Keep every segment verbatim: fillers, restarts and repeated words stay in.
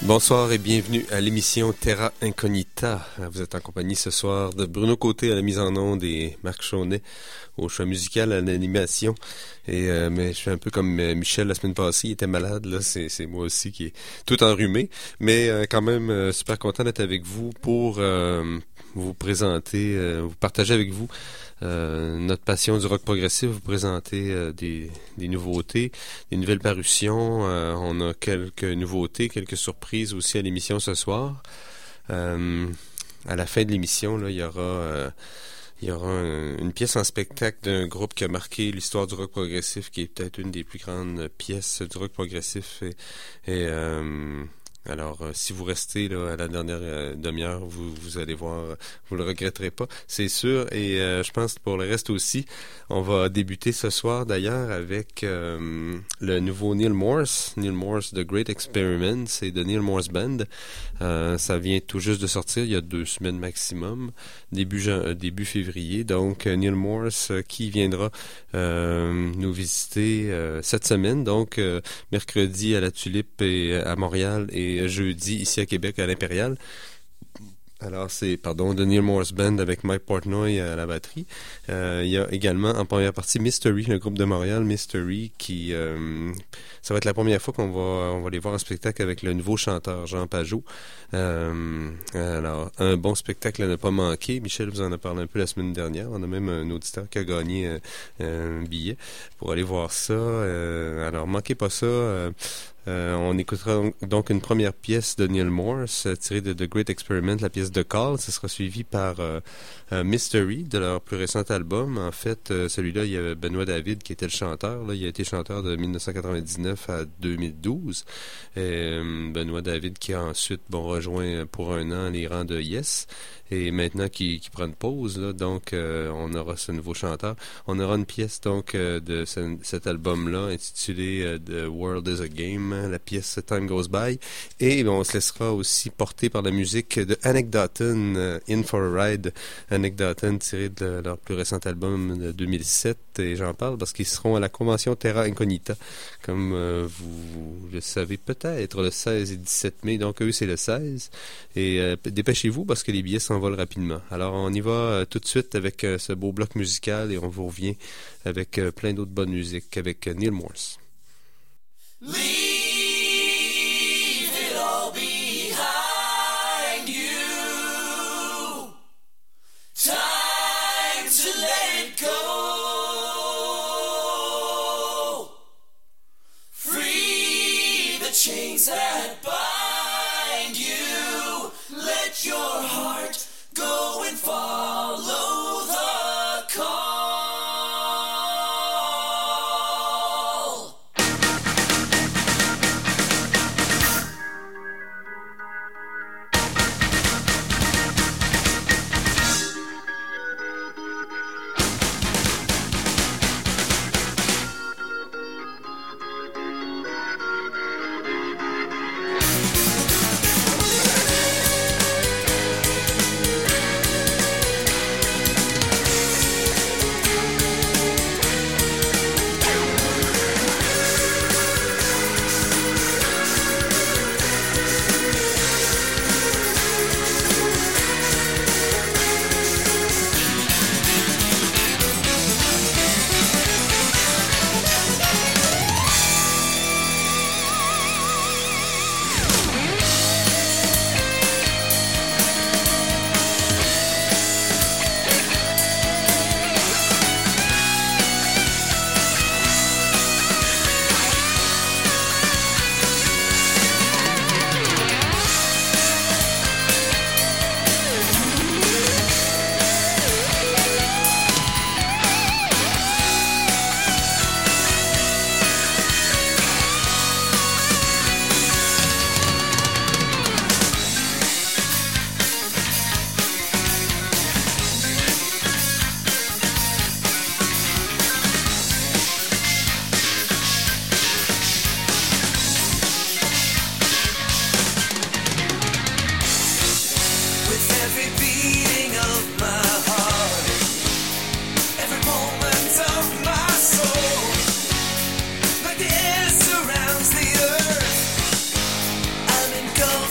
Bonsoir et bienvenue à l'émission Terra Incognita. Vous êtes en compagnie ce soir de Bruno Côté à la mise en onde et Marc Chaunet au choix musical à l'animation. Et euh, mais je suis un peu comme euh, Michel la semaine passée, il était malade, là, c'est, c'est moi aussi qui est tout enrhumé. Mais euh, quand même euh, super content d'être avec vous pour euh, vous présenter, euh, vous partager avec vous Euh, notre passion du rock progressif, vous présenter euh, des, des nouveautés, des nouvelles parutions. Euh, on a quelques nouveautés, quelques surprises aussi à l'émission ce soir. Euh, à la fin de l'émission, là, il y aura, euh, il y aura un, une pièce en spectacle d'un groupe qui a marqué l'histoire du rock progressif, qui est peut-être une des plus grandes pièces du rock progressif. Et, et euh, Alors, euh, si vous restez là, à la dernière euh, demi-heure, vous, vous allez voir, euh, vous le regretterez pas, c'est sûr. Et euh, je pense que pour le reste aussi, on va débuter ce soir d'ailleurs avec euh, le nouveau Neil Morse, Neil Morse The Great Experiment, c'est de Neil Morse Band. Euh, ça vient tout juste de sortir, il y a deux semaines maximum, début, jan- début février. Donc, euh, Neil Morse euh, qui viendra euh, nous visiter euh, cette semaine, donc euh, mercredi à la Tulipe et à Montréal et jeudi ici à Québec à l'Impérial. Alors c'est, pardon, de Neil Morse Band avec Mike Portnoy à la batterie. Euh, il y a également en première partie Mystery, le groupe de Montréal, Mystery, qui euh, ça va être la première fois qu'on va on va les voir en spectacle avec le nouveau chanteur Jean Pajot. Euh, alors un bon spectacle à ne pas manquer. Michel vous en a parlé un peu la semaine dernière. On a même un auditeur qui a gagné un, un billet pour aller voir ça. Euh, alors manquez pas ça. Euh, Euh, on écoutera donc une première pièce de Neil Morse tirée de The Great Experiment, la pièce de Call. Ce sera suivi par euh, euh, Mystery de leur plus récent album. En fait, euh, celui-là, il y avait Benoît David qui était le chanteur. Là, il a été chanteur de dix-neuf cent quatre-vingt-dix-neuf à deux mille douze. Et, euh, Benoît David qui a ensuite bon, rejoint pour un an les rangs de Yes. Et maintenant qui, qui prend une pause, là, donc euh, on aura ce nouveau chanteur. On aura une pièce donc euh, de ce, cet album-là intitulée euh, The World is a Game, la pièce Time Goes By. Et ben, on se laissera aussi porter par la musique de Anecdoton, euh, In for a Ride. Anecdoton tiré de leur plus récent album de deux mille sept. Et j'en parle parce qu'ils seront à la convention Terra Incognita, comme euh, vous le savez peut-être, le seize et dix-sept mai. Donc eux, c'est le seize. Et euh, dépêchez-vous parce que les billets s'envolent rapidement. Alors on y va euh, tout de suite avec euh, ce beau bloc musical et on vous revient avec euh, plein d'autres bonnes musiques avec euh, Neil Morse. Leave it all behind you. Time to let it go. Free the chains that bind you. Let your heart go and follow the call. Go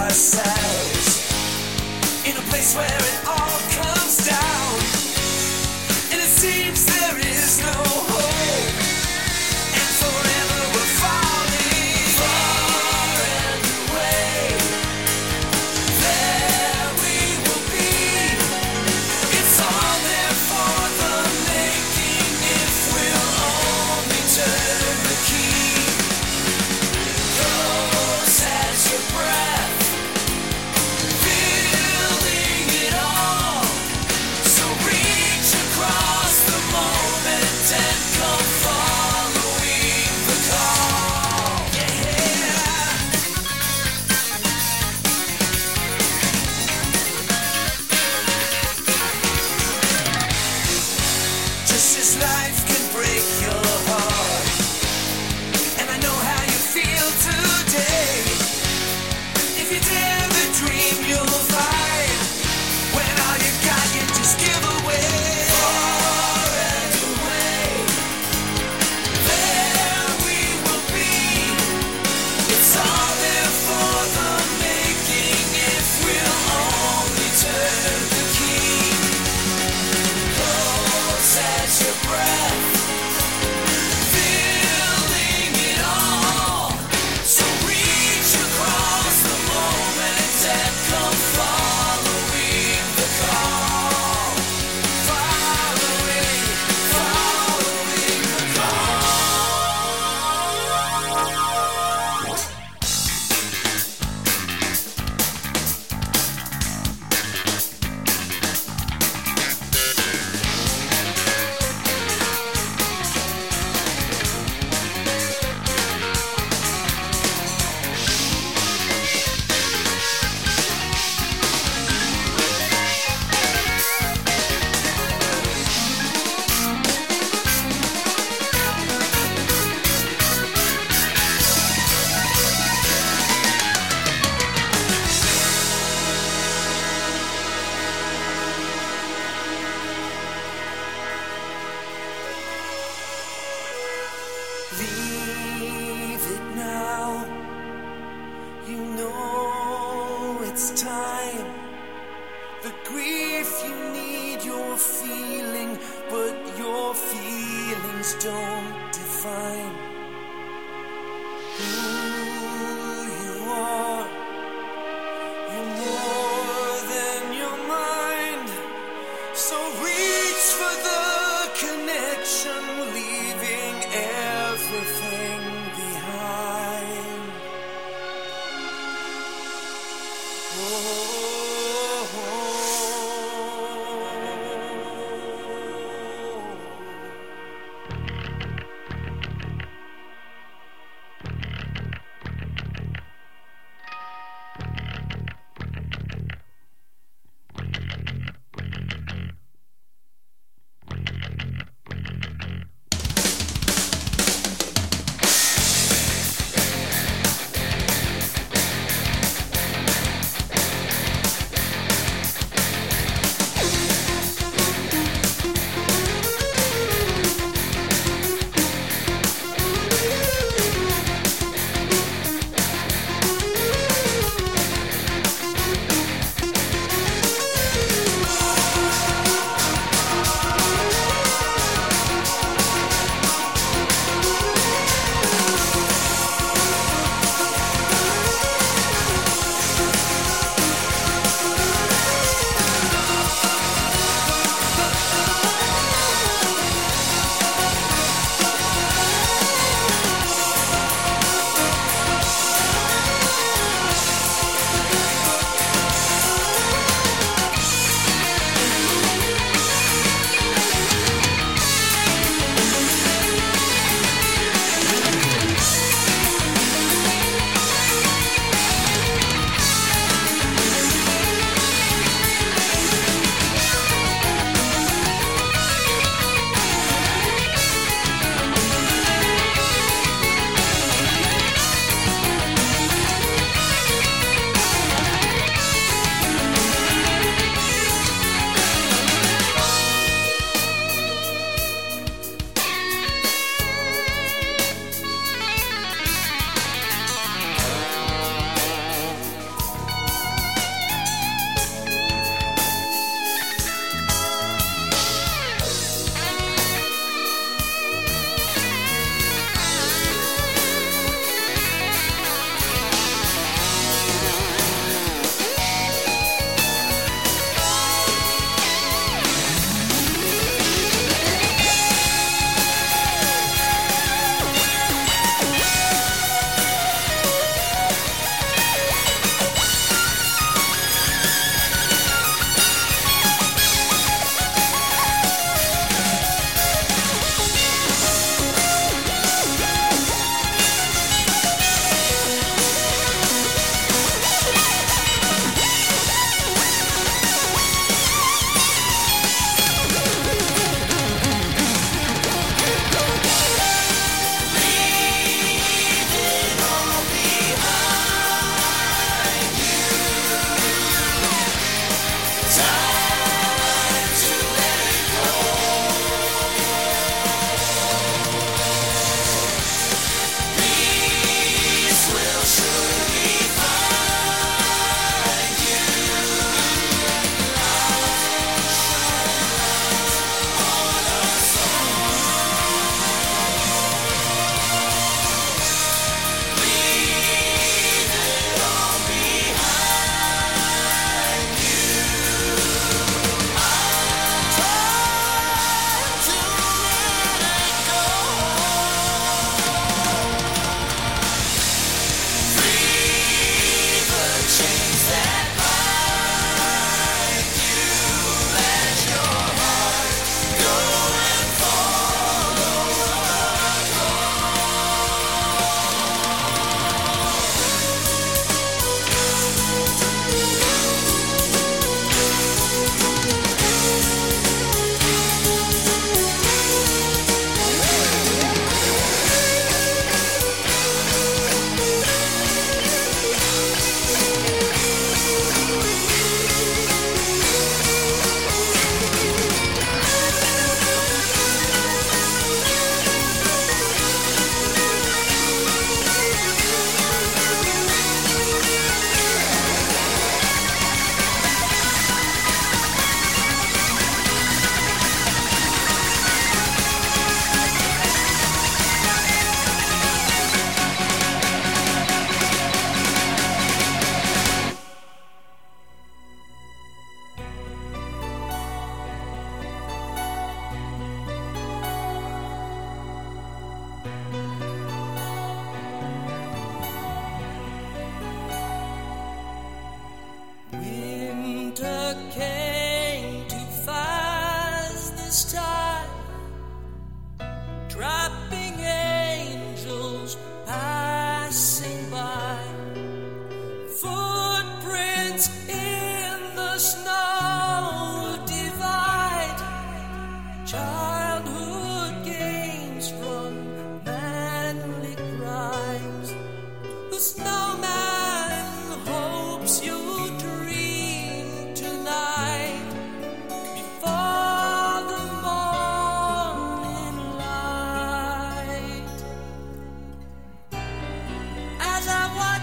ourselves in a place where it all comes down, and it seems there is no hope, and forever we're falling far and away. There we will be. It's all there for the making if we'll only turn the key. Close as your breath, feeling it all. So reach across the moment and come following the call. Yeah. Just as life can break your heart, and I know how you feel today. If you dare the dream, you'll find when all you got you just give away. Far and away, there we will be. It's all there for the making if we'll only turn the key. Close as your breath, feeling it all. So reach across the moment and come following the call. Following, following the call. Leave it now. You know it's time. The grief you need, you're feeling, but your feelings don't define who you are. You're more than your mind. So reach for the connection, leaving everything behind.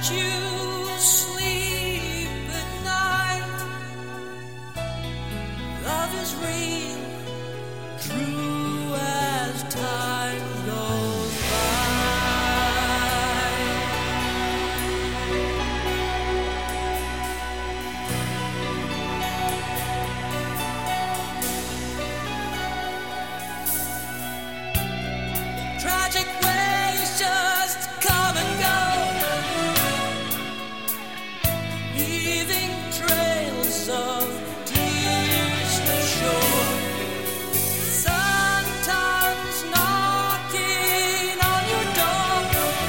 watch you sleep at night. Love is real, true as time goes by. Tragic ways just come and go, leaving trails of tears to shore. Sometimes knocking on your door,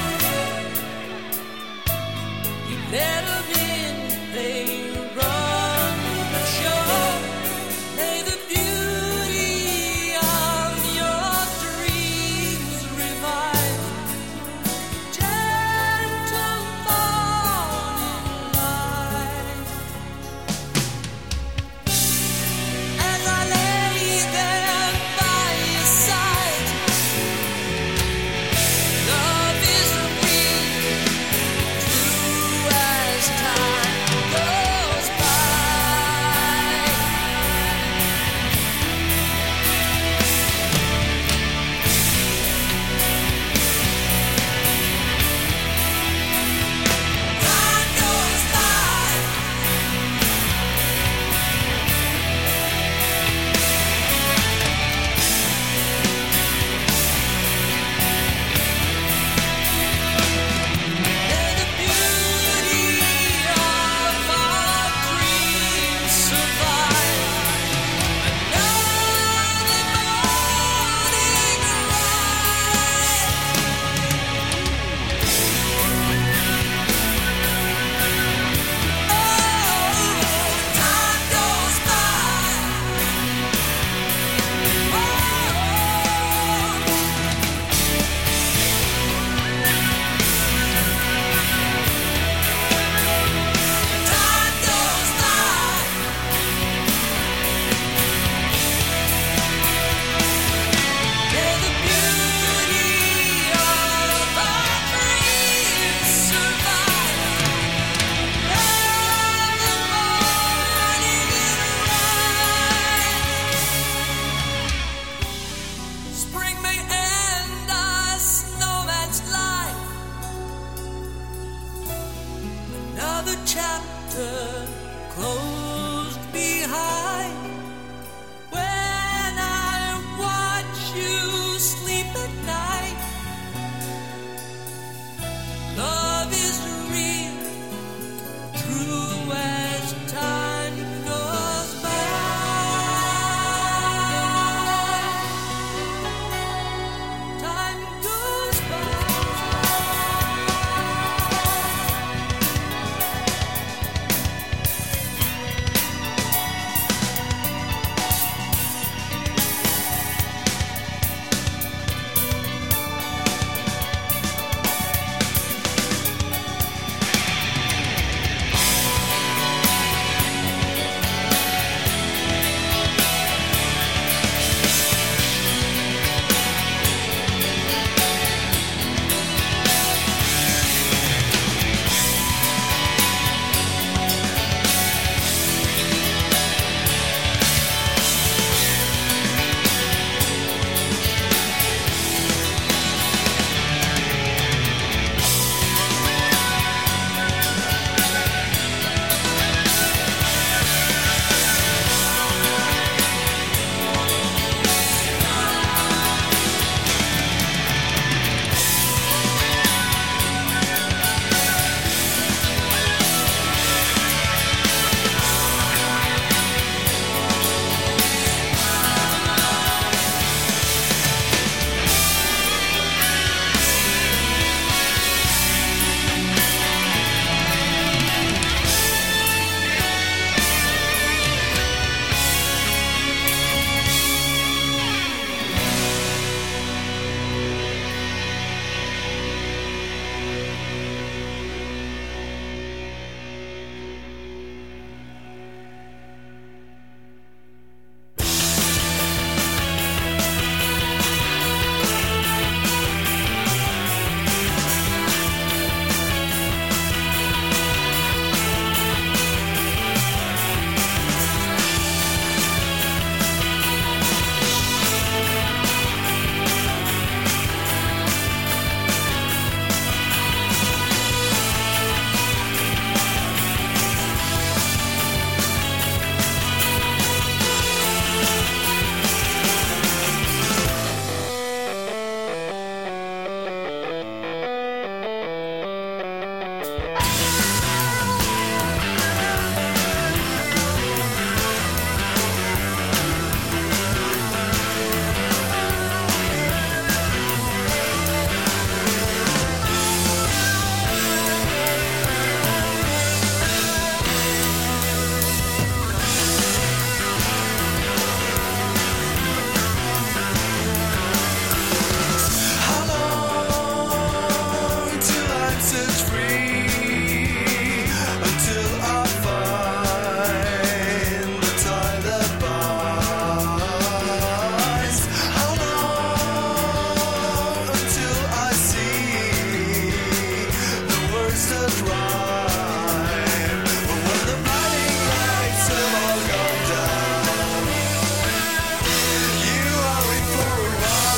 you let 'em in, they run the show. May the beauty of your dreams revive. Gentle morning light. As I lay there by your side, love is real, true as time goes by. Time goes by. May the beauty of our dreams survive. Another morning arrive. Oh, time goes by. Time goes by. May the beauty of our dreams survive. Another morning arrive. Spring may end a snowman's life. Another chapter closed behind. When I watch you sleep at night, love is real, true as time goes by. Time goes by. just a drive. But when the blinding lights have all gone down, you are in for a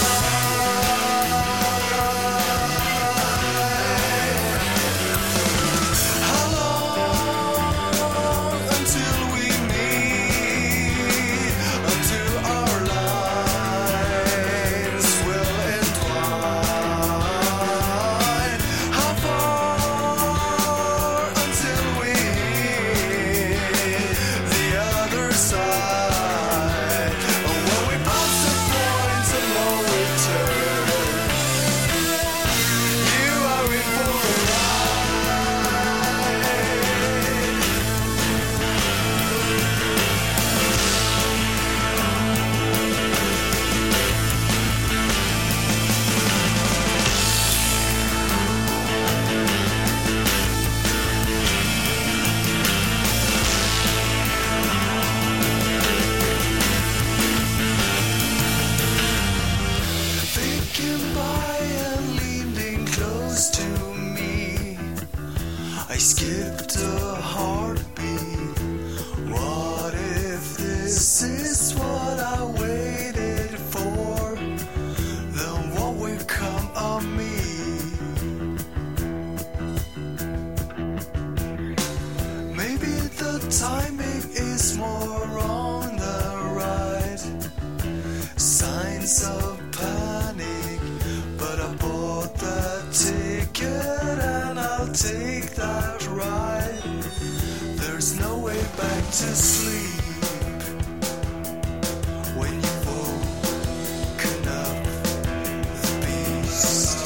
ride. How long until we meet? Until our lives will entwine. How far until we hit the other side? Oh, when we pass the point of no return, you are in for a ride. Thinking by and leaning close to me, I skipped a heartbeat. What if this is what I waited for? Then what will come of me? Maybe the timing is more on the right. Signs of panic, but I bought that ticket and I'll take that ride. There's no way back to sleep when you've woken up the beast.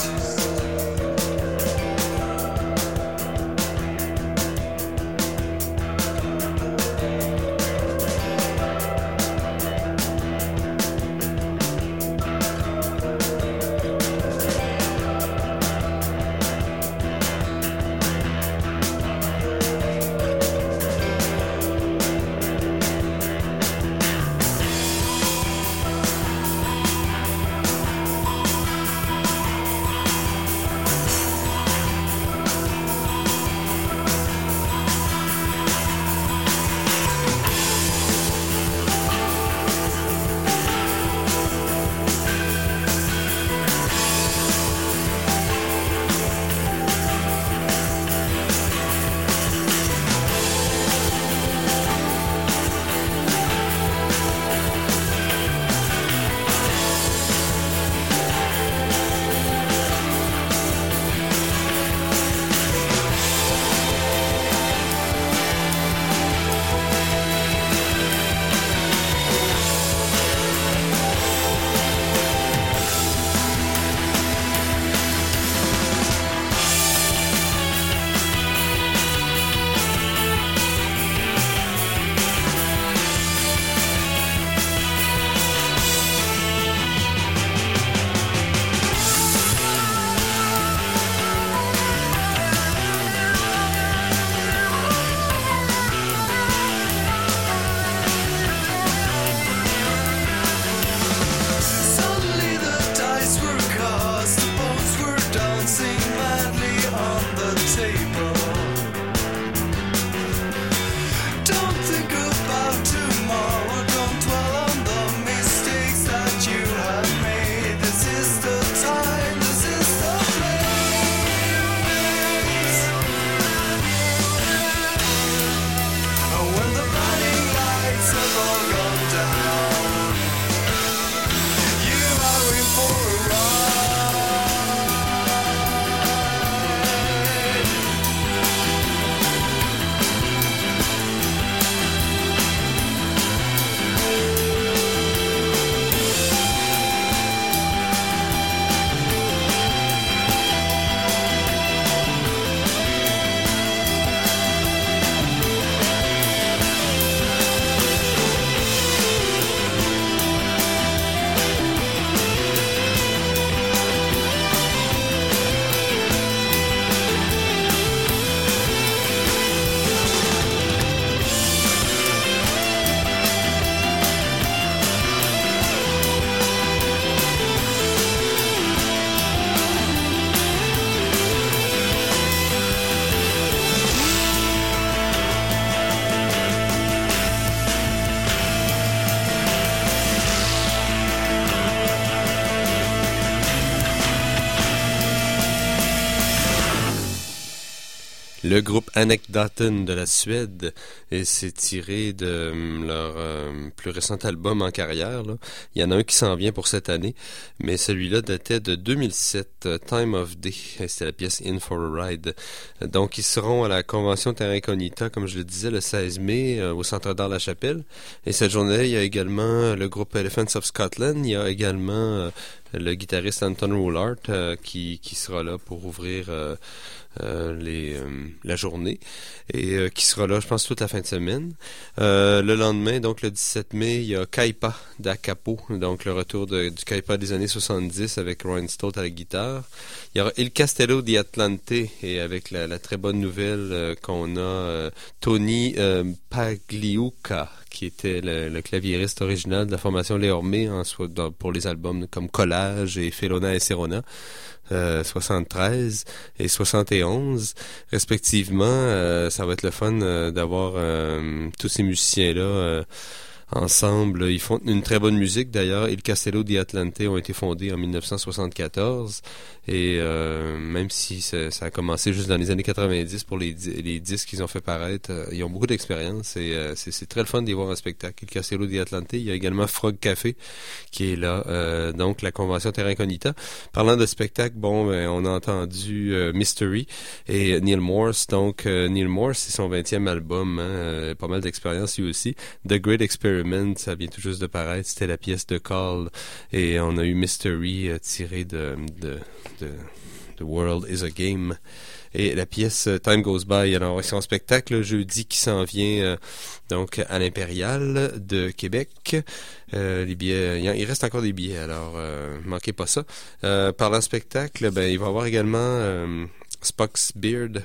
le groupe Anekdoten de la Suède, et c'est tiré de um, leur euh, plus récent album en carrière, là. Il y en a un qui s'en vient pour cette année, mais celui-là datait de deux mille sept, uh, Time of Day, et c'était la pièce In for a Ride. Donc ils seront à la convention Terra Incognita, comme je le disais, le seize mai, euh, au Centre d'Art La Chapelle, et cette journée, il y a également le groupe Elephants of Scotland, il y a également euh, le guitariste Anton Roulart euh, qui, qui sera là pour ouvrir euh, euh, les, euh, la journée et euh, qui sera là, je pense, toute la fin de semaine. Euh, le lendemain, donc le dix-sept mai, il y a Kaipa da Capo, donc le retour de, du Kaipa des années soixante-dix avec Ryan Stott à la guitare. Il y aura Il Castello di Atlante et avec la, la très bonne nouvelle euh, qu'on a euh, Tony euh, Pagliuca, qui était le, le claviériste original de la formation Les Ormés en soit dans, pour les albums comme Collage et Felona et Serona, euh, soixante-treize et soixante et onze respectivement. Euh, ça va être le fun euh, d'avoir euh, tous ces musiciens-là euh, ensemble. Ils font une très bonne musique d'ailleurs. Il Castello di Atlante ont été fondés en dix-neuf cent soixante-quatorze et euh, même si ça, ça a commencé juste dans les années quatre-vingt-dix pour les, les disques qu'ils ont fait paraître, euh, ils ont beaucoup d'expérience et euh, c'est, c'est très le fun d'y voir un spectacle. Il Castello di Atlante, il y a également Frog Café qui est là, euh, donc la convention Terra Incognita. Parlant de spectacle, bon, ben, on a entendu euh, Mystery et Neil Morse. Donc euh, Neil Morse, c'est son vingtième album, hein, euh, pas mal d'expérience lui aussi. The Great Experiment, ça vient tout juste de paraître, c'était la pièce de Call et on a eu Mystery euh, tiré de, de de The World is a Game et la pièce uh, Time Goes By. Alors c'est un spectacle jeudi qui s'en vient euh, donc à l'Impérial de Québec. Euh, les billets, il reste encore des billets, alors euh, manquez pas ça. Euh, parlant spectacle, ben il va y avoir également euh, Spock's Beard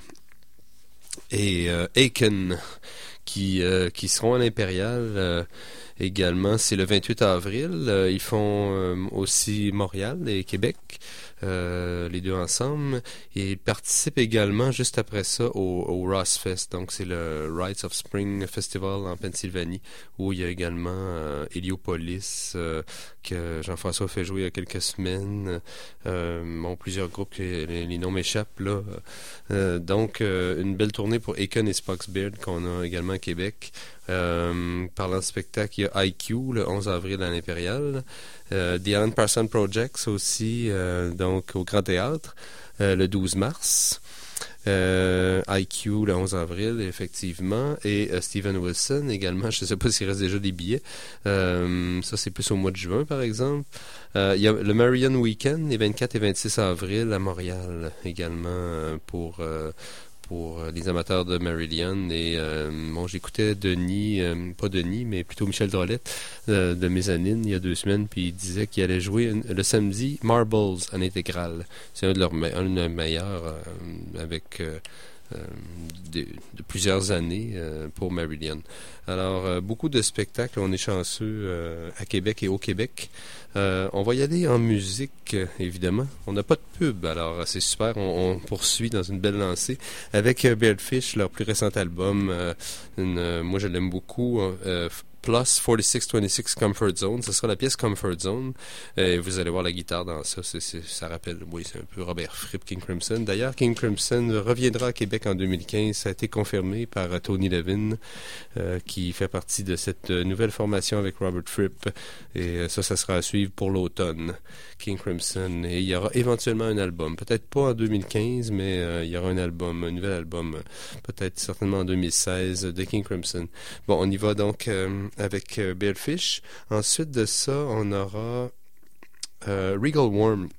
et euh, Aiken qui euh, qui seront à l'Impérial euh, également. C'est le vingt-huit avril. Euh, ils font euh, aussi Montréal et Québec. Euh, les deux ensemble, et ils participent également juste après ça au, au Ross Fest, donc c'est le Rites of Spring Festival en Pennsylvanie où il y a également euh, Heliopolis euh, que Jean-François fait jouer il y a quelques semaines, euh, bon, plusieurs groupes que les, les noms m'échappent là, euh, donc euh, une belle tournée pour Aiken et Spock's Beard qu'on a également à Québec. Euh, parlant de spectacle, il y a I Q le onze avril à l'Impérial, euh, The Alan Parsons Projects aussi euh, donc au Grand Théâtre euh, le douze mars, euh, I Q le onze avril effectivement, et euh, Steven Wilson également. Je ne sais pas s'il reste déjà des billets, euh, ça c'est plus au mois de juin par exemple. Euh, il y a le Marion Weekend les vingt-quatre et vingt-six avril à Montréal également euh, pour euh, pour les amateurs de Marillion. Et euh, bon, j'écoutais Denis, euh, pas Denis, mais plutôt Michel Drolet euh, de Mezzanine il y a deux semaines, puis il disait qu'il allait jouer une, le samedi Marbles en intégrale. C'est un de leurs me- un de leurs meilleurs euh, avec euh, euh, de, de plusieurs années euh, pour Marillion. Alors, euh, beaucoup de spectacles. On est chanceux euh, à Québec et au Québec. Euh, on va y aller en musique, euh, évidemment. On n'a pas de pub, alors c'est super. On, on poursuit dans une belle lancée avec euh, Beardfish, leur plus récent album. Euh, une, euh, moi, je l'aime beaucoup. Euh, Plus forty-six twenty-six Comfort Zone. Ce sera la pièce Comfort Zone. Et vous allez voir la guitare dans ça. C'est, c'est, ça rappelle, oui, c'est un peu Robert Fripp, King Crimson. D'ailleurs, King Crimson reviendra à Québec en deux mille quinze. Ça a été confirmé par euh, Tony Levin, euh, qui fait partie de cette euh, nouvelle formation avec Robert Fripp. Et euh, ça, ça sera à suivre pour l'automne. King Crimson. Et il y aura éventuellement un album. Peut-être pas en deux mille quinze, mais euh, il y aura un album, un nouvel album. Euh, peut-être certainement en deux mille seize de King Crimson. Bon, on y va donc euh, avec euh, Beardfish. Ensuite de ça, on aura euh, Regal Worm.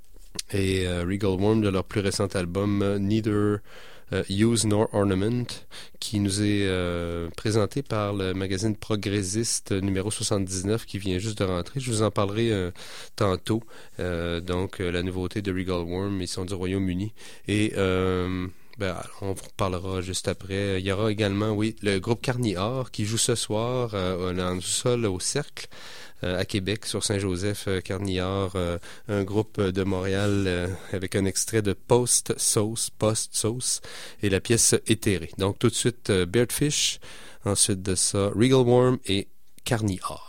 Et euh, Regal Worm de leur plus récent album euh, Neither uh, Use Nor Ornament, qui nous est euh, présenté par le magazine Progressiste numéro soixante-dix-neuf qui vient juste de rentrer. Je vous en parlerai euh, tantôt. Euh, donc, euh, la nouveauté de Regal Worm, ils sont du Royaume-Uni. Et euh, ben, on vous reparlera juste après. Il y aura également, oui, le groupe Carnivore qui joue ce soir euh, en sous-sol au Cercle euh, à Québec, sur Saint-Joseph. euh, Carnivore, euh, un groupe de Montréal euh, avec un extrait de Post Sauce, Post Sauce et la pièce Éthérée. Donc tout de suite euh, Beardfish, ensuite de ça Regal Worm et Carnivore.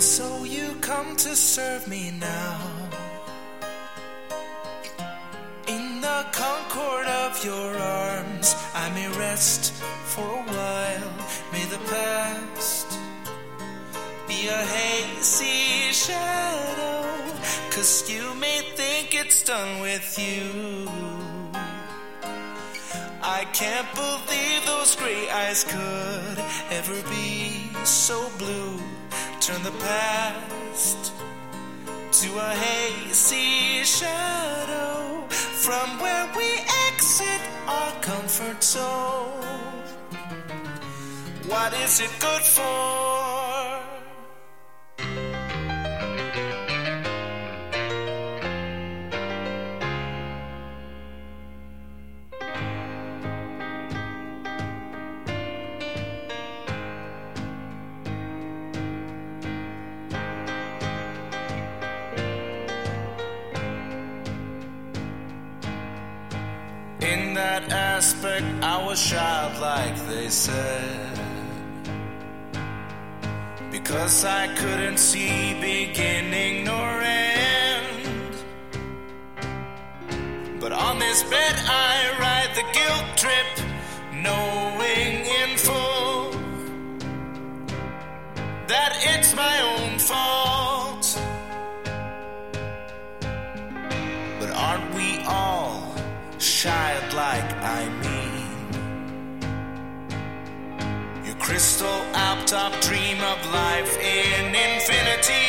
So you come to serve me now. In the concord of your arms, I may rest for a while. May the past be a hazy shadow, 'cause you may think it's done with you. I can't believe those gray eyes could ever be so blue. Turn the past to a hazy shadow, from where we exit our comfort zone. What is it good for? In that aspect, I was childlike, they said, because I couldn't see beginning nor end. But on this bed I ride the guilt trip, knowing in full that it's my own fault. But aren't we all childlike, I mean? Your crystal alp-top dream of life in infinity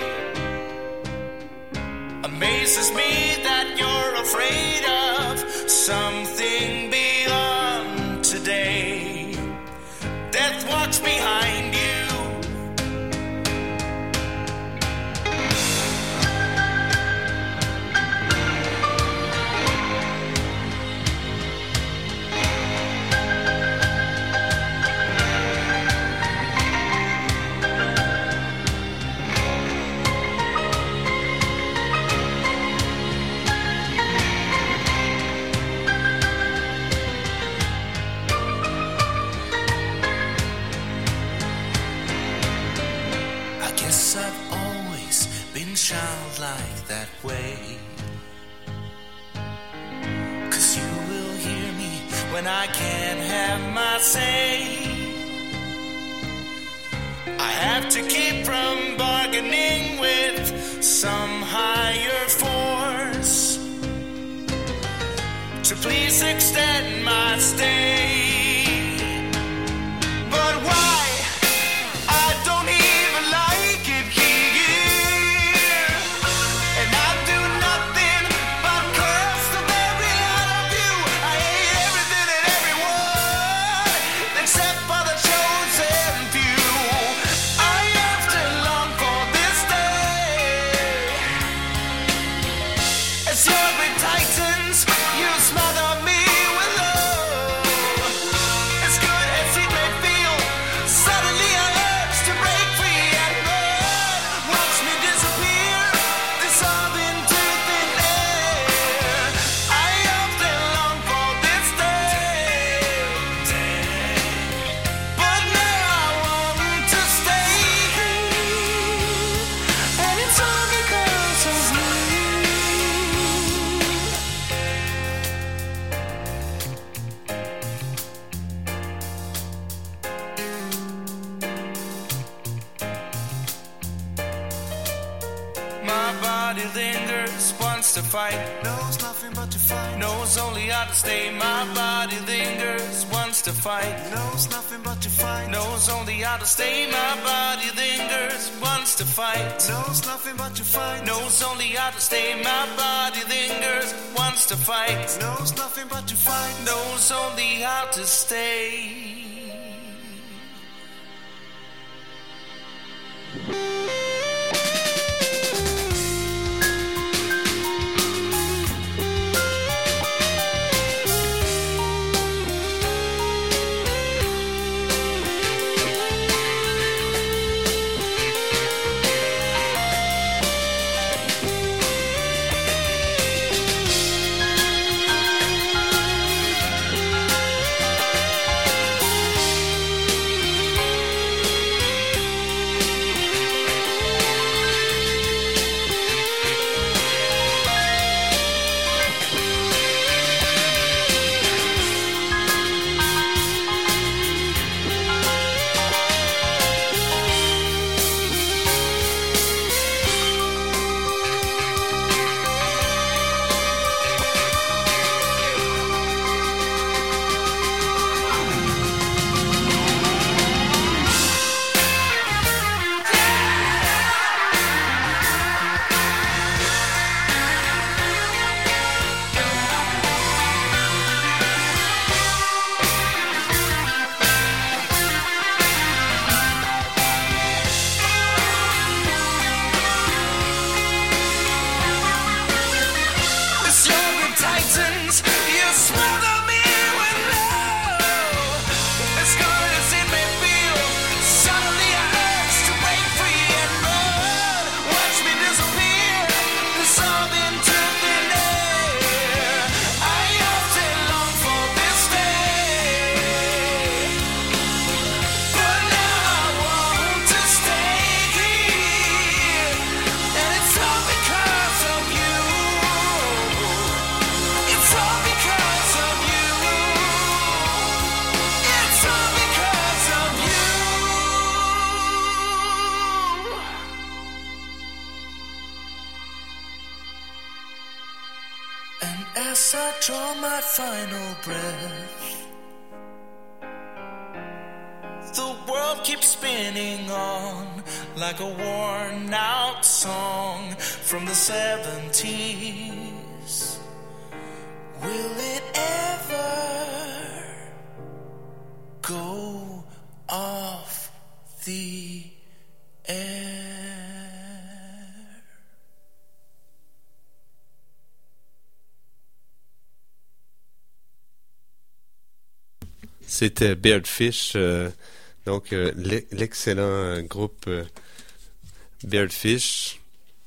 amazes me that you're afraid of something beyond today. Death walks behind you. I've always been childlike that way, 'cause you will hear me when I can't have my say. I have to keep from bargaining with some higher force to please extend my stay. But why? I don't even like it here, and I do nothing but curse the very out of you. I hate everything and everyone except for the chosen few. I have to long for this day. As your big titans, you smother me with love. As good as it may feel, suddenly I urge to break free and run. Watch me disappear, dissolve into thin air. I often long for this day, but now I want to stay here, and it's all because of you. My body lingers, wants to fight, knows nothing but to fight, knows only how to stay. My body lingers, wants to fight, knows nothing but to fight, knows only how to stay. My body lingers, wants to fight, knows nothing but to fight, knows only how to stay. My body lingers, wants to fight, knows nothing but to fight, knows only how to stay. as I draw my final breath. The world keeps spinning on like a worn out song from the seventies. Will it ever go off the air? C'était Beardfish, euh, donc euh, l'excellent groupe euh, Beardfish.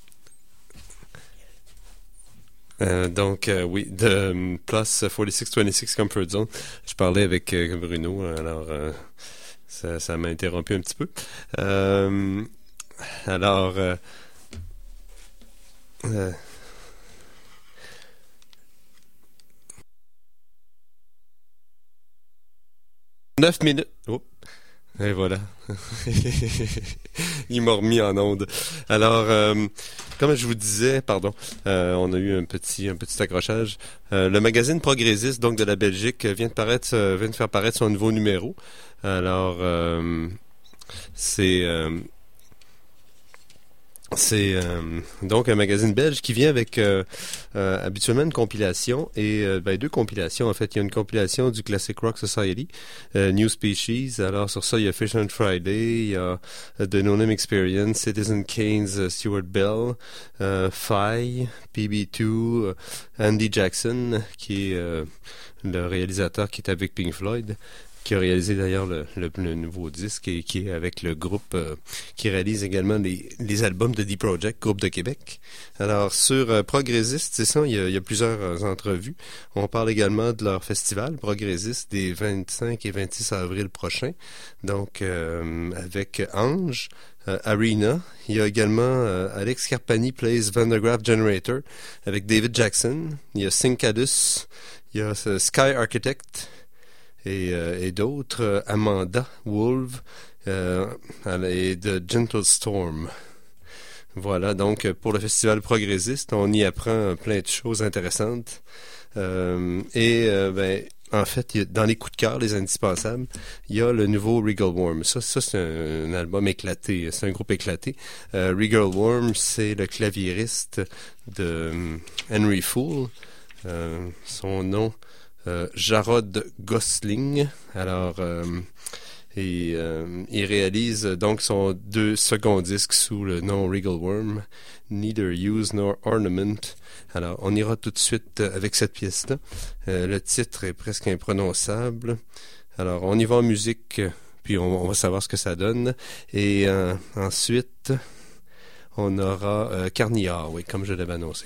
Euh, donc, euh, oui, de Plus forty-six twenty-six Comfort Zone. Je parlais avec euh, Bruno, alors euh, ça, ça m'a interrompu un petit peu. Euh, alors, euh, euh, neuf minutes. Oh. Et voilà. Il m'a remis en onde. Alors, euh, comme je vous disais, pardon, euh, on a eu un petit, un petit accrochage. Euh, le magazine Progressiste, donc de la Belgique, vient de paraître, euh, vient de faire paraître son nouveau numéro. Alors, euh, c'est euh, C'est euh, donc un magazine belge qui vient avec euh, euh, habituellement une compilation et euh, ben, deux compilations en fait. Il y a une compilation du Classic Rock Society, euh, New Species. Alors sur ça, il y a Fish on Friday, il y a uh, The No Name Experience, Citizen Kane's uh, Stuart Bell, uh, Phi, P B deux, uh, Andy Jackson, qui est euh, le réalisateur qui est avec Pink Floyd, qui a réalisé d'ailleurs le, le, le nouveau disque et qui est avec le groupe euh, qui réalise également les, les albums de The Project, groupe de Québec. Alors, sur euh, Progressiste, c'est ça, il y, a, il y a plusieurs euh, entrevues. On parle également de leur festival, Progressiste, des vingt-cinq et vingt-six avril prochains. Donc, euh, avec Ange, euh, Arena. Il y a également euh, Alex Carpani plays Vandergraaf Generator avec David Jackson. Il y a Syncadus. Il y a euh, Sky Architect. Et, euh, et d'autres, euh, Amanda Wolve euh, et de Gentle Storm. Voilà, donc pour le festival progressiste, on y apprend plein de choses intéressantes. Euh, et euh, ben, en fait, il y a, dans les coups de cœur, les indispensables, il y a le nouveau Regal Worm. Ça, ça c'est un, un album éclaté, c'est un groupe éclaté. Euh, Regal Worm, c'est le claviériste de um, Henry Fool. Euh, son nom... Euh, Jarrod Gosling. Alors, euh, et, euh, il réalise donc son deux second disque sous le nom Regal Worm, Neither Use Nor Ornament. Alors, on ira tout de suite avec cette pièce-là. Euh, le titre est presque imprononçable. Alors, on y va en musique, puis on, on va savoir ce que ça donne. Et euh, ensuite, on aura euh, Carniard, oui, comme je l'avais annoncé.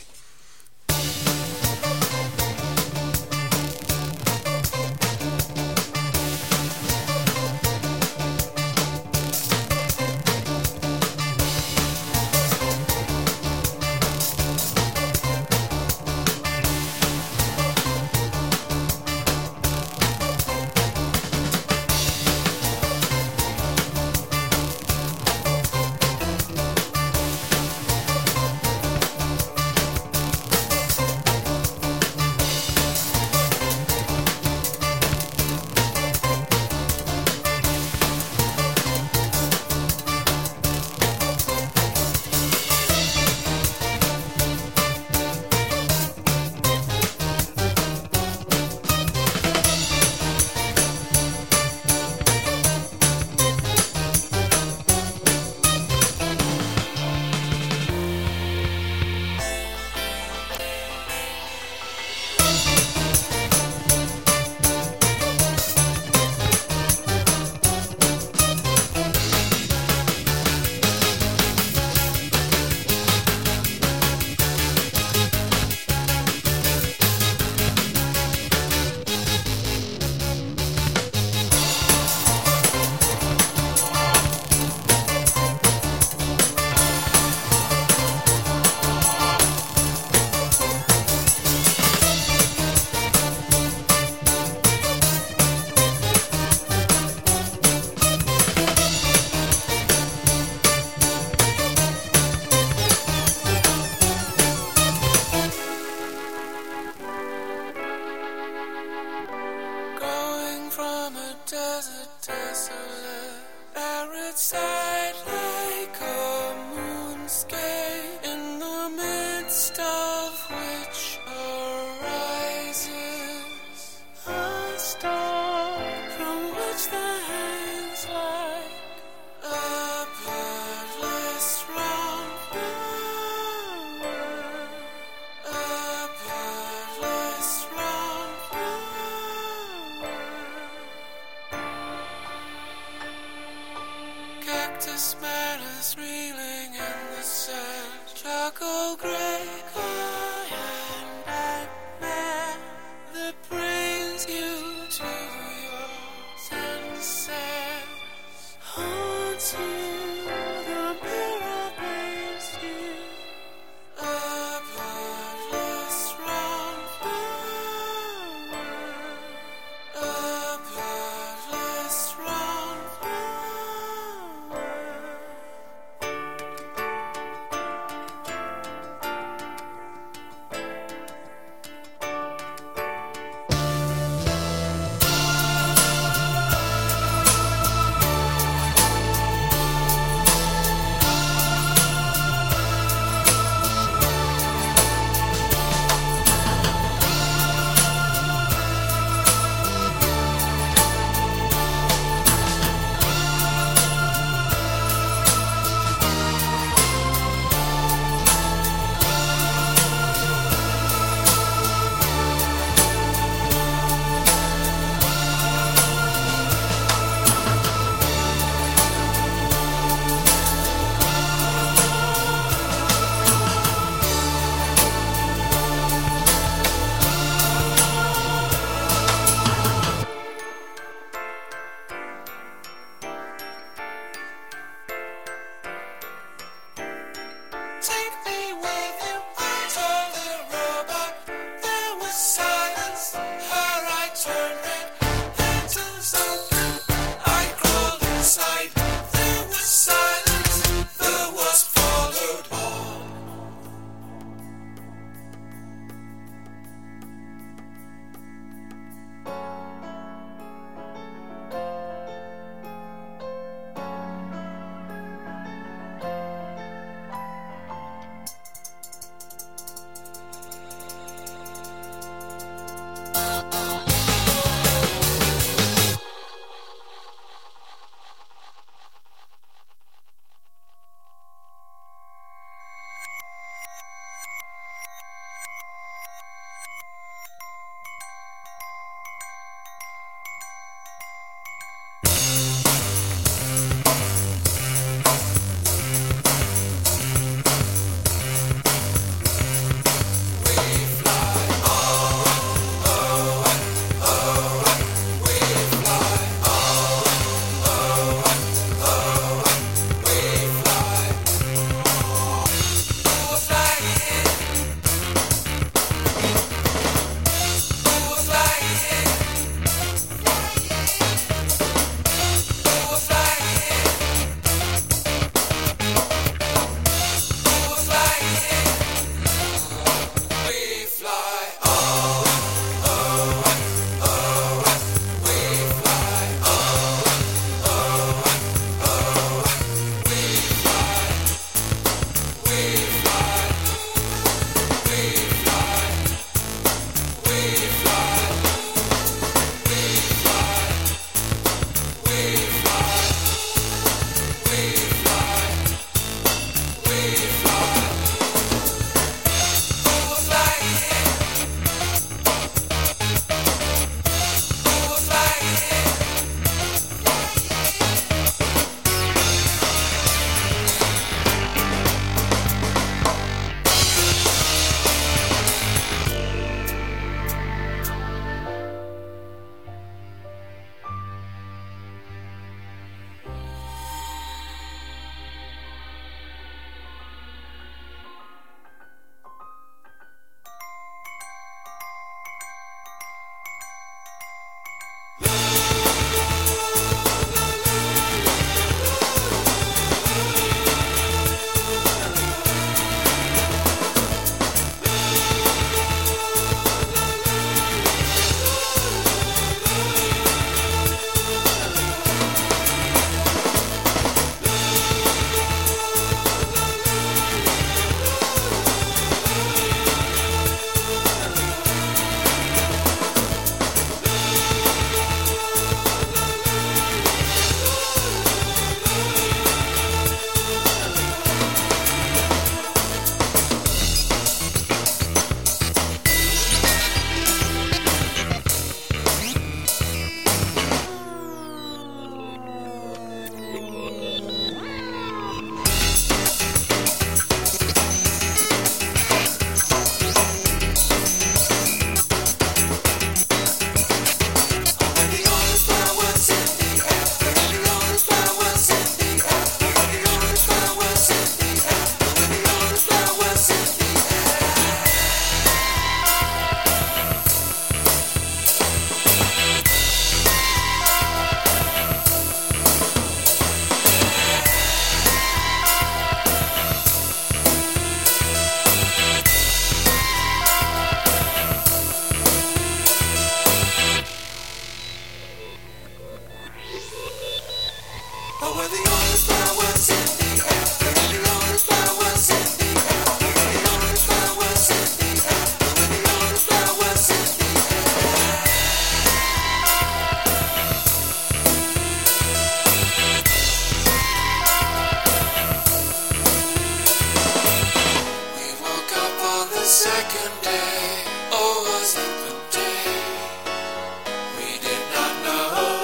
second day, or was it the day we did not know?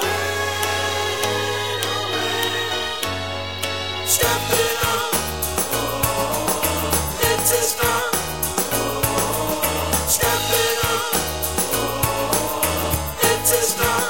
Stepping up, oh, it is done. Oh, stepping up, oh, it is done.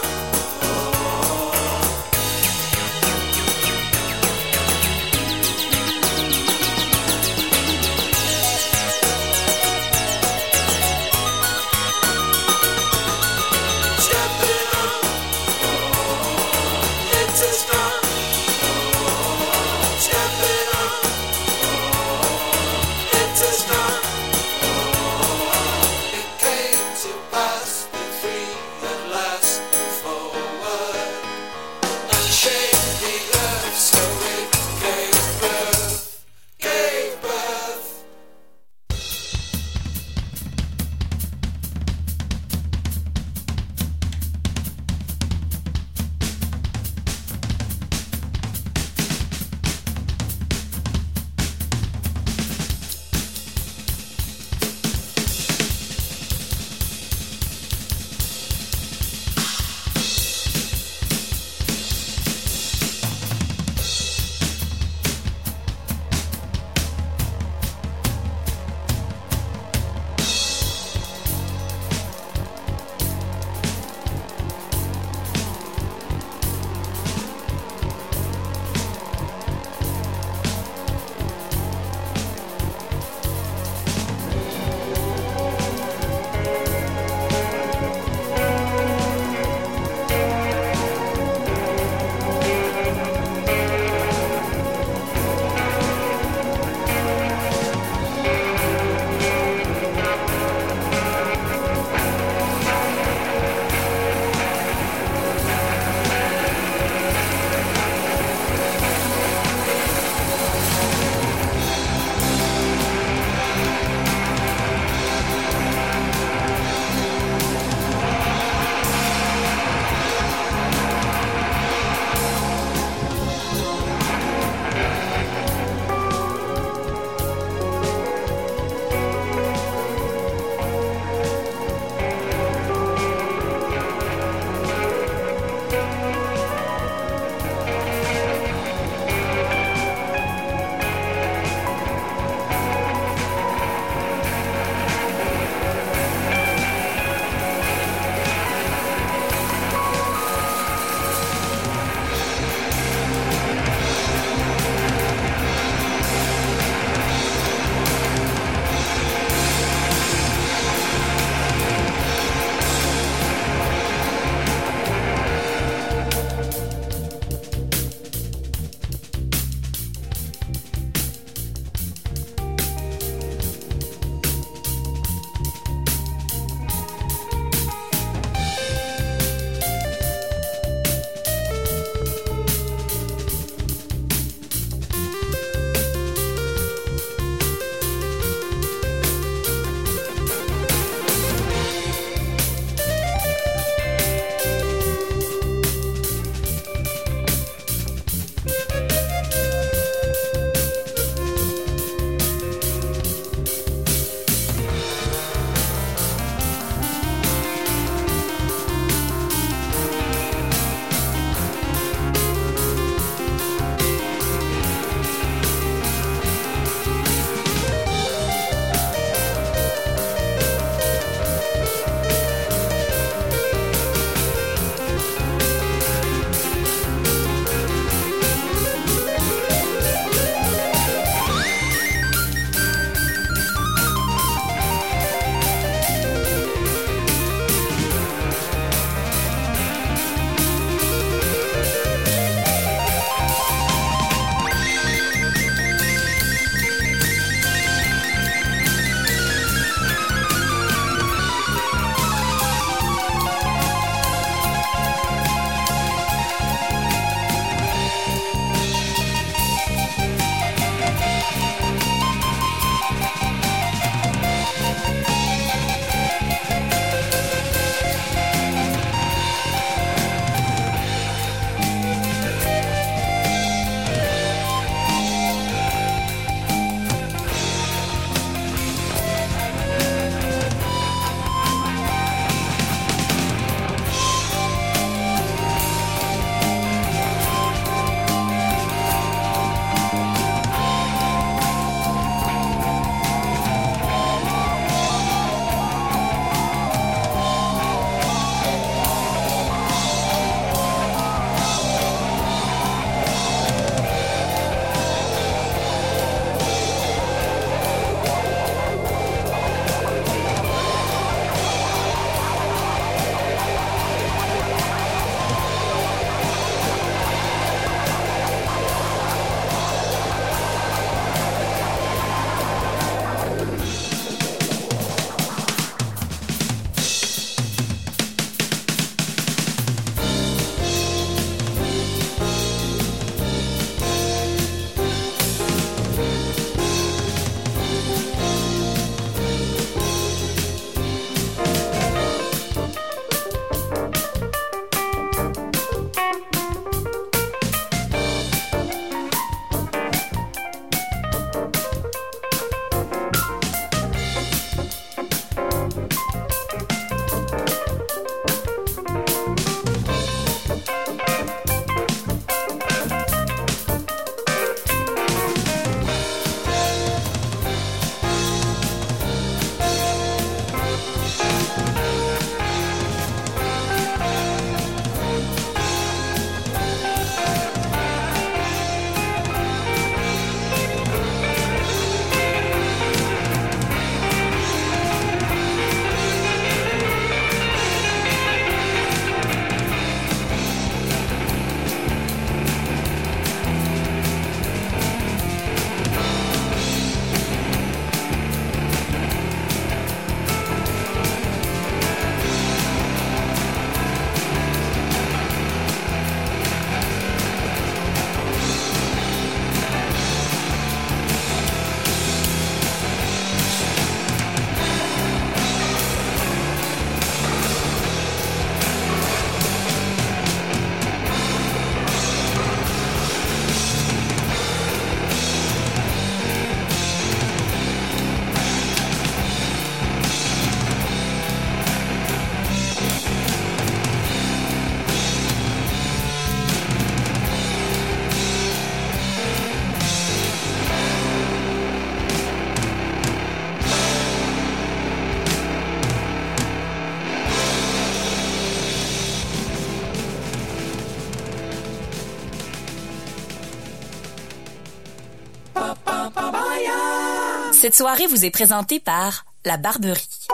Cette soirée vous est présentée par La Barberie.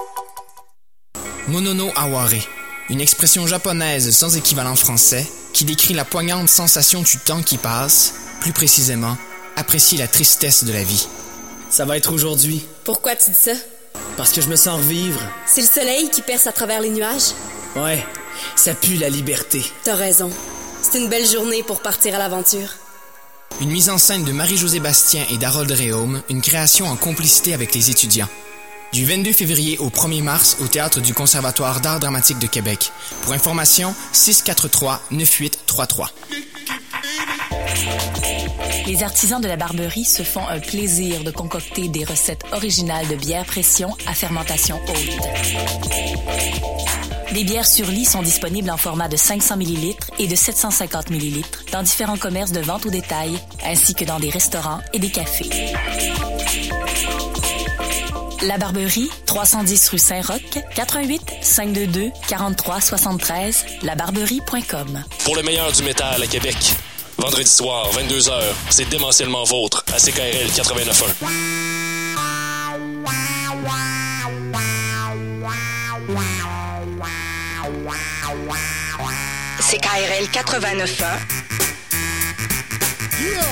Monono Aware, une expression japonaise sans équivalent français qui décrit la poignante sensation du temps qui passe, plus précisément, apprécier la tristesse de la vie. Ça va être aujourd'hui. Pourquoi tu dis ça? Parce que je me sens revivre. C'est le soleil qui perce à travers les nuages? Ouais, ça pue la liberté. T'as raison. C'est une belle journée pour partir à l'aventure. Une mise en scène de Marie-Josée Bastien et d'Harold Réaume, une création en complicité avec les étudiants. Du vingt-deux février au premier mars au Théâtre du Conservatoire d'art dramatique de Québec. Pour information, six quatre trois neuf huit trois trois. Les artisans de la Barberie se font un plaisir de concocter des recettes originales de bière pression à fermentation haute. Des bières sur lit sont disponibles en format de cinq cents millilitres et de sept cent cinquante millilitres dans différents commerces de vente au détail, ainsi que dans des restaurants et des cafés. La Barberie, trois cent dix rue Saint-Roch, quatre un huit, cinq deux deux, quarante-trois soixante-treize, labarberie point com. Pour le meilleur du métal à Québec. Vendredi soir, vingt-deux heures, c'est démentiellement vôtre à C K R L quatre-vingt-neuf un. C K R L quatre-vingt-neuf un. Yeah.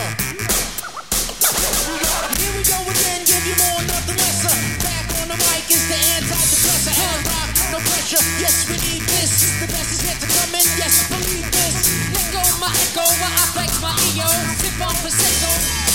Here we go again, give you more, nothing lesser. Back on the mic is the antidepressant. Hand rock, no pressure. Yes, we need this. The best is yet to come in. Yes, believe this. Let go my echo, my affects my E O. Sip on Prosecco.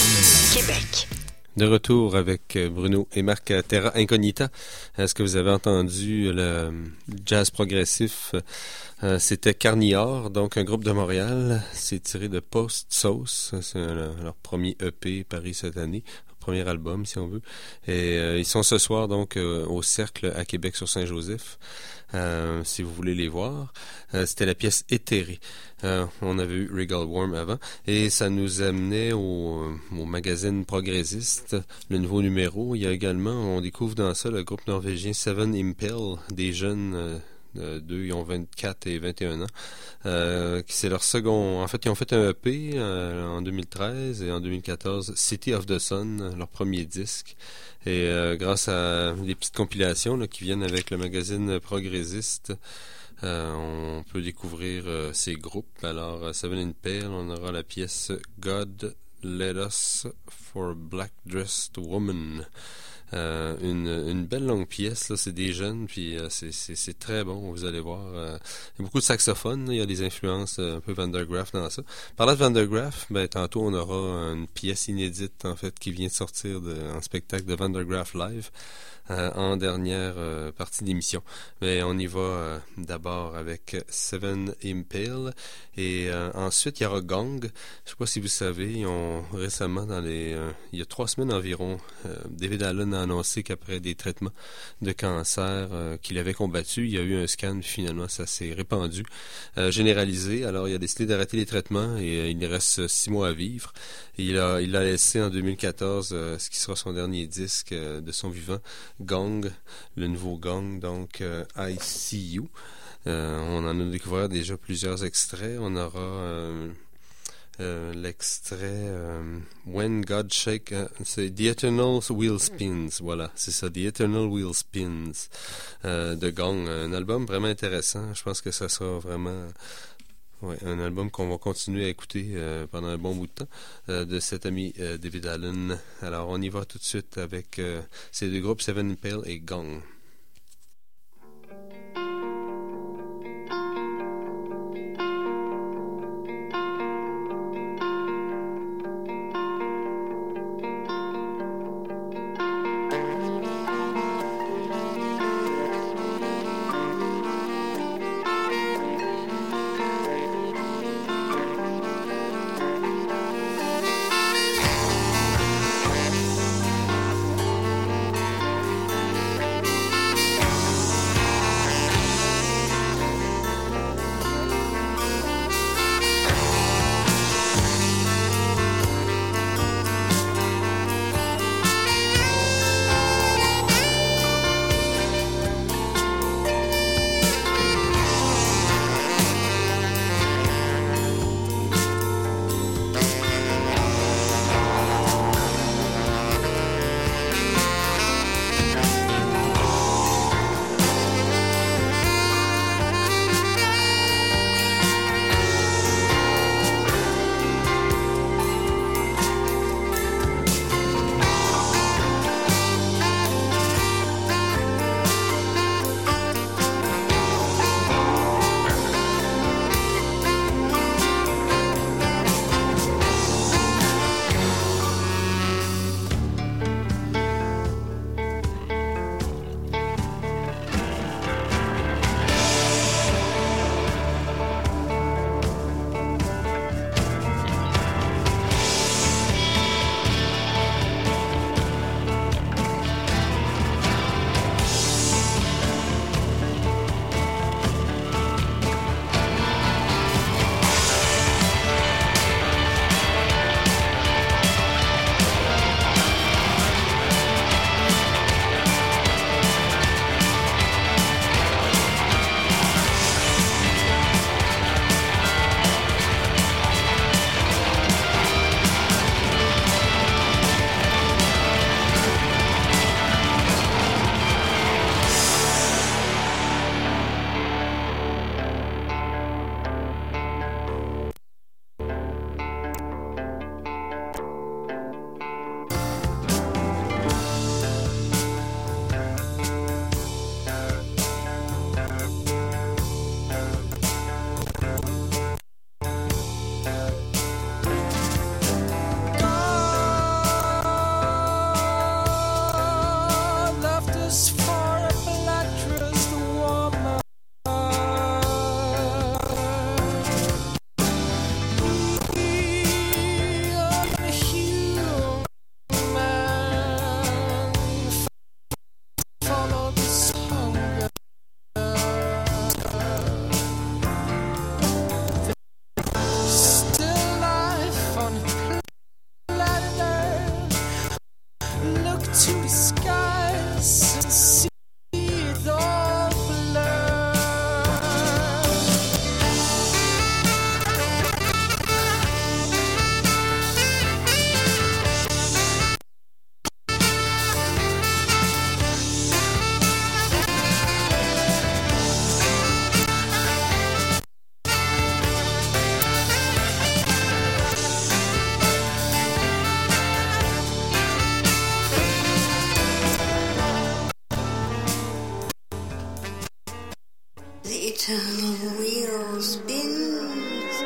Québec. De retour avec Bruno et Marc à Terra Incognita. Est-ce que vous avez entendu le jazz progressif? Euh, c'était Carnior, donc un groupe de Montréal. C'est tiré de Post Sauce. C'est leur, leur premier E P paru cette année. Leur premier album, si on veut. Et euh, ils sont ce soir, donc, euh, au Cercle à Québec sur Saint-Joseph. Euh, si vous voulez les voir. Euh, c'était la pièce Éthérée. Euh, on avait eu Regal Warm avant. Et ça nous amenait au, au magazine progressiste, le nouveau numéro. Il y a également, on découvre dans ça le groupe norvégien Seven Impel, des jeunes... Euh, Euh, deux, ils ont vingt-quatre et vingt et un ans. Euh, c'est leur second... En fait, ils ont fait un E P euh, en deux mille treize et en deux mille quatorze, City of the Sun, leur premier disque. Et euh, grâce à des petites compilations là, qui viennent avec le magazine progressiste, euh, on peut découvrir euh, ces groupes. Alors, euh, Seven in Pale, on aura la pièce God Led Us for Black Dressed Woman. Euh, une, une belle longue pièce, là, c'est des jeunes, puis euh, c'est, c'est, c'est très bon, vous allez voir. Euh, il y a beaucoup de saxophones, là, il y a des influences euh, un peu Van der Graaf dans ça. Parlant de Van der Graaf, ben, tantôt on aura une pièce inédite, en fait, qui vient de sortir de, en spectacle de Van der Graaf live. Euh, en dernière euh, partie d'émission. Mais on y va euh, d'abord avec Seven Impale et euh, ensuite il y aura Gong. Je sais pas si vous savez, ils ont récemment dans les euh, il y a trois semaines environ, euh, David Allen a annoncé qu'après des traitements de cancer euh, qu'il avait combattu, il y a eu un scan, finalement ça s'est répandu, euh, généralisé. Alors il a décidé d'arrêter les traitements et euh, il lui reste six mois à vivre. Et il a il a laissé en deux mille quatorze euh, ce qui sera son dernier disque euh, de son vivant. Gong, le nouveau Gong, donc euh, I See You. Euh, on en a découvert déjà plusieurs extraits. On aura euh, euh, l'extrait euh, When God Shake, euh, c'est The Eternal Wheel Spins. Voilà, c'est ça, The Eternal Wheel Spins euh, de Gong. Un album vraiment intéressant. Je pense que ça sera vraiment... Ouais, un album qu'on va continuer à écouter euh, pendant un bon bout de temps euh, de cet ami euh, David Allen. Alors on y va tout de suite avec euh, ces deux groupes, Seven Impale et Gong. Thank to skies and see it all blur. The eternal wheel spins.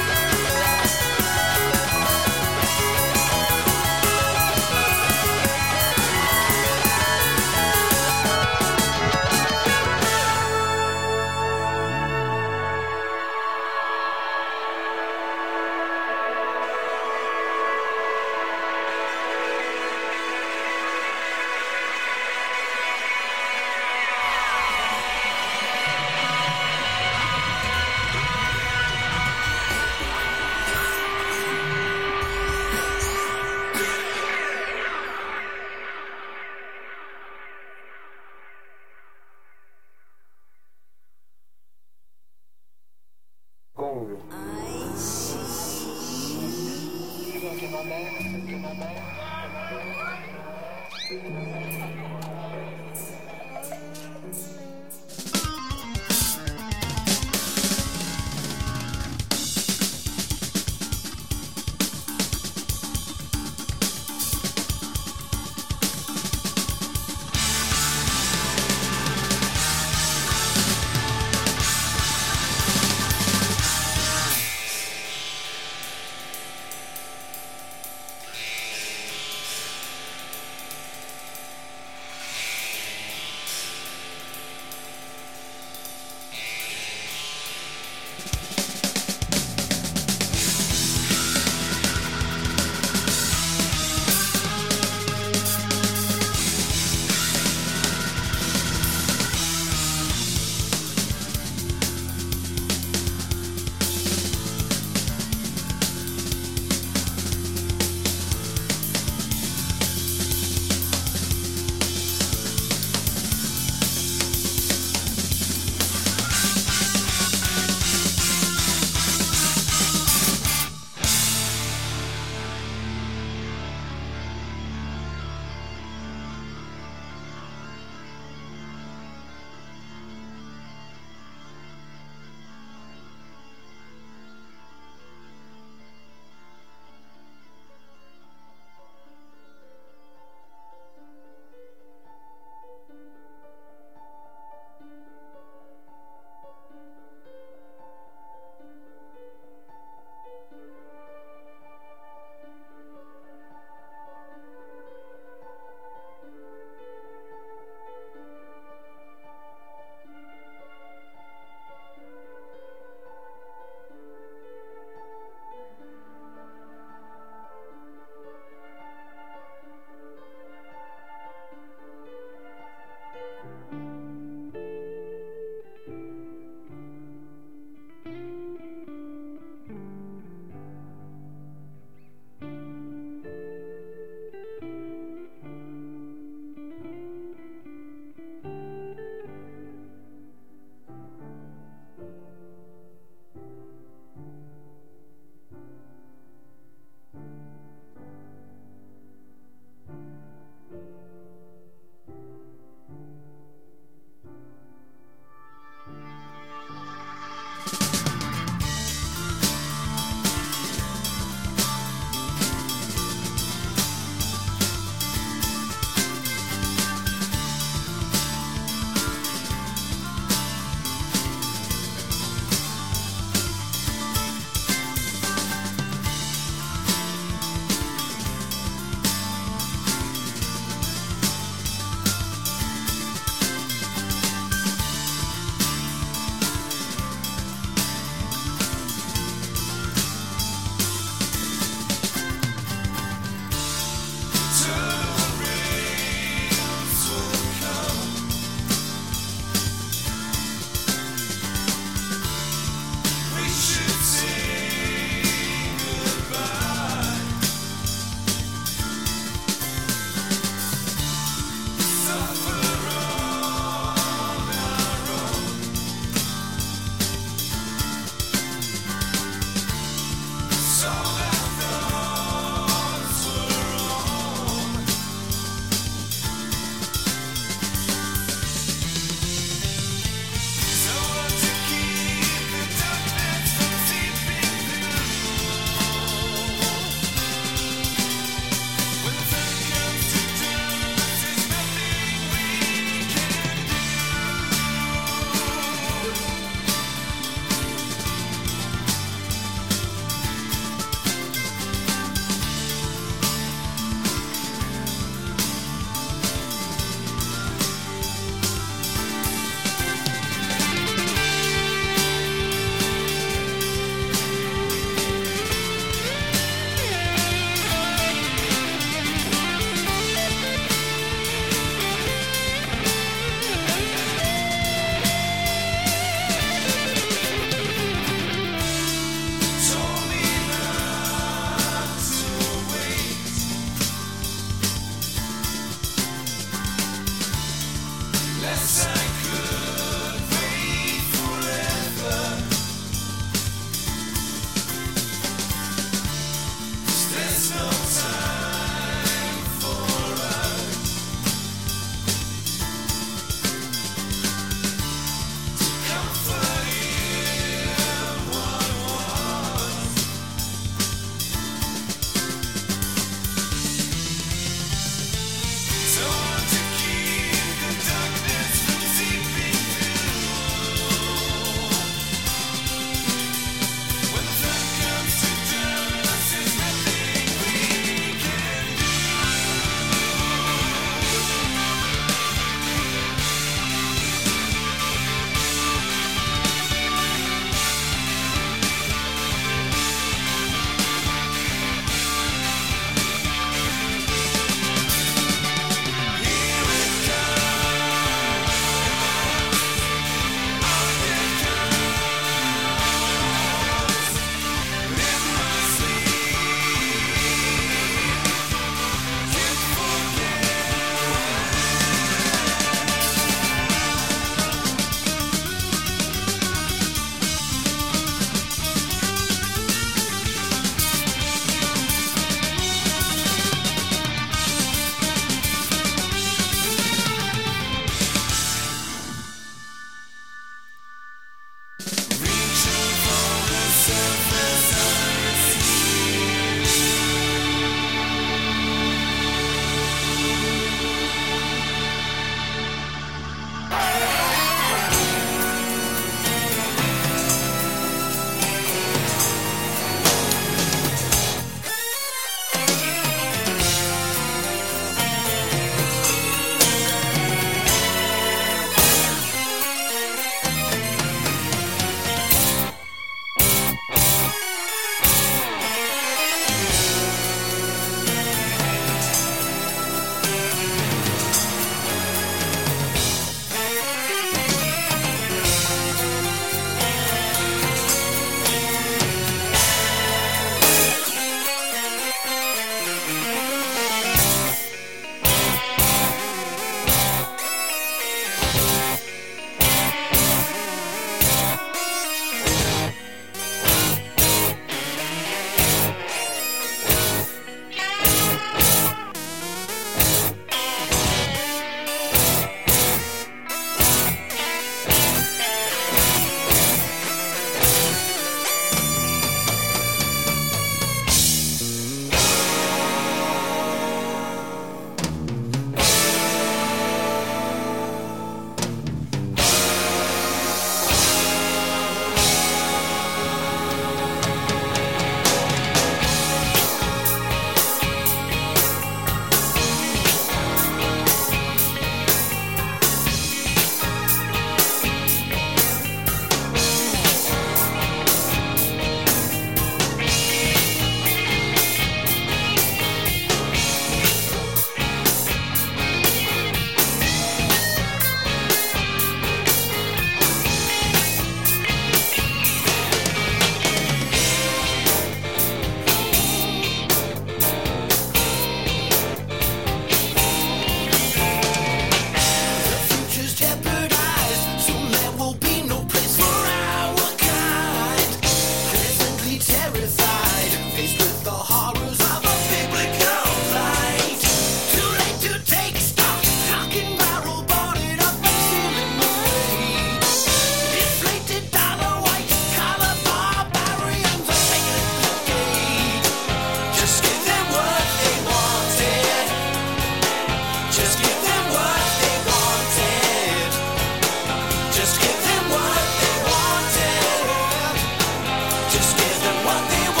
terrified, faced with the horrors of a biblical flight. Too late to take stock, talking barrel boarded up and sealing the way. Inflated dollar white collar barbarians are taking it to the gate. Just give them what they wanted. Just give them what they wanted. Just give them what they wanted. Just give them what they want.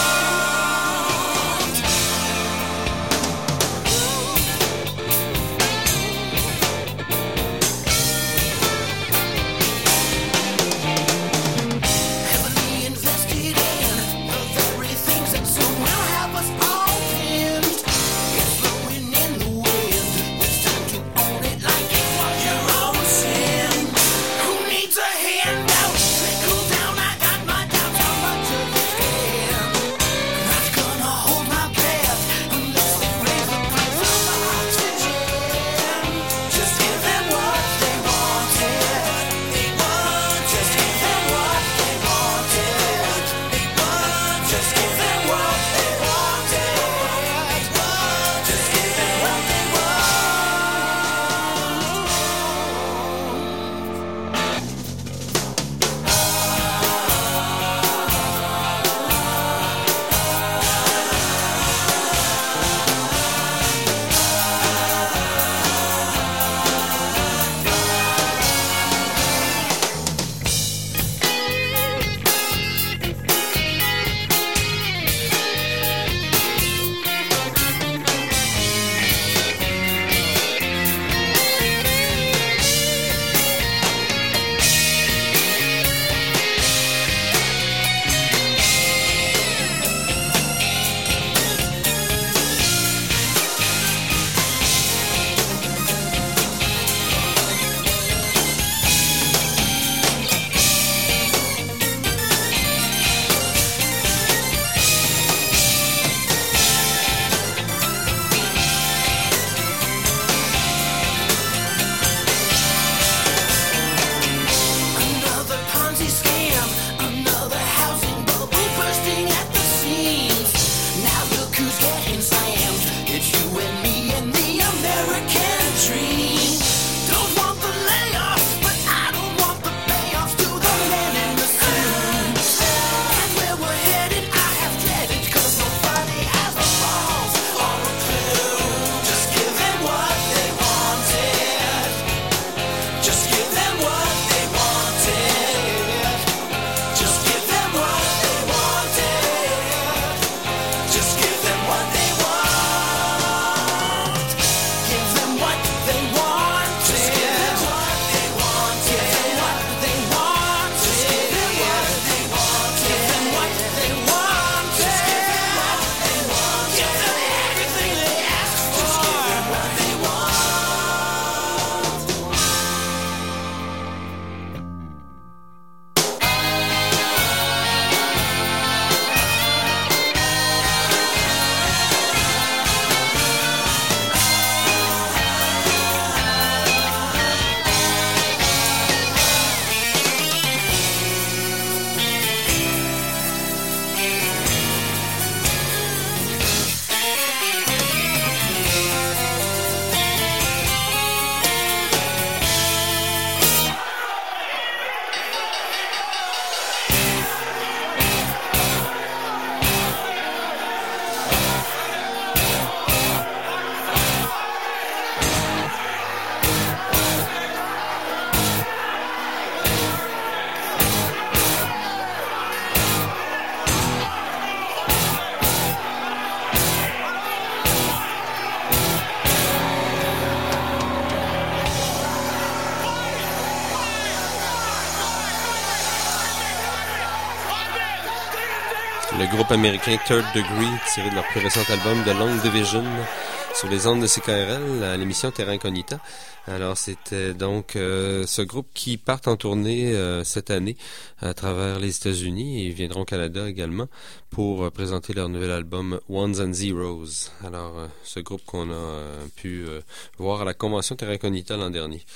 Heavily invested in the very things that soon will have us all pinned. It's blowing in the wind. It's time to own it like it was your own sin. Who needs a handout? Let cool down, I got my doubts. How much of this can? I'm not gonna hold my breath unless they raise the price of my oxygen. Just give them what they wanted. They want. Just give them what they wanted. They want. Just give them what they wanted. They want. Just give them what they want. Another Ponzi scam, another housing bubble bursting at the seams. Now look who's getting slammed. It's you and me and the American dream. Don't want the layoffs, but I don't want the payoffs to the men in the suits. And where we're headed, I have dreaded, 'cause nobody has the balls or a clue. Just give them what they wanted. Just give them what they wanted. Just give them what they wanted. Just give them what they want. Give them what they wanted. Just give them what they wanted. Give them what they wanted. Just give them what they wanted. Give them what they wanted. Just give them what they wanted. Give them everything they asked for. Just give them what they want. Le groupe américain Third Degree, tiré de leur plus récent album The Long Division, sur les ondes de C K R L, à l'émission Terra Incognita. Alors, c'était donc euh, ce groupe qui part en tournée euh, cette année à travers les États-Unis et ils viendront au Canada également pour euh, présenter leur nouvel album Ones and Zeros. Alors, euh, ce groupe qu'on a euh, pu euh, voir à la convention Terra Incognita l'an dernier.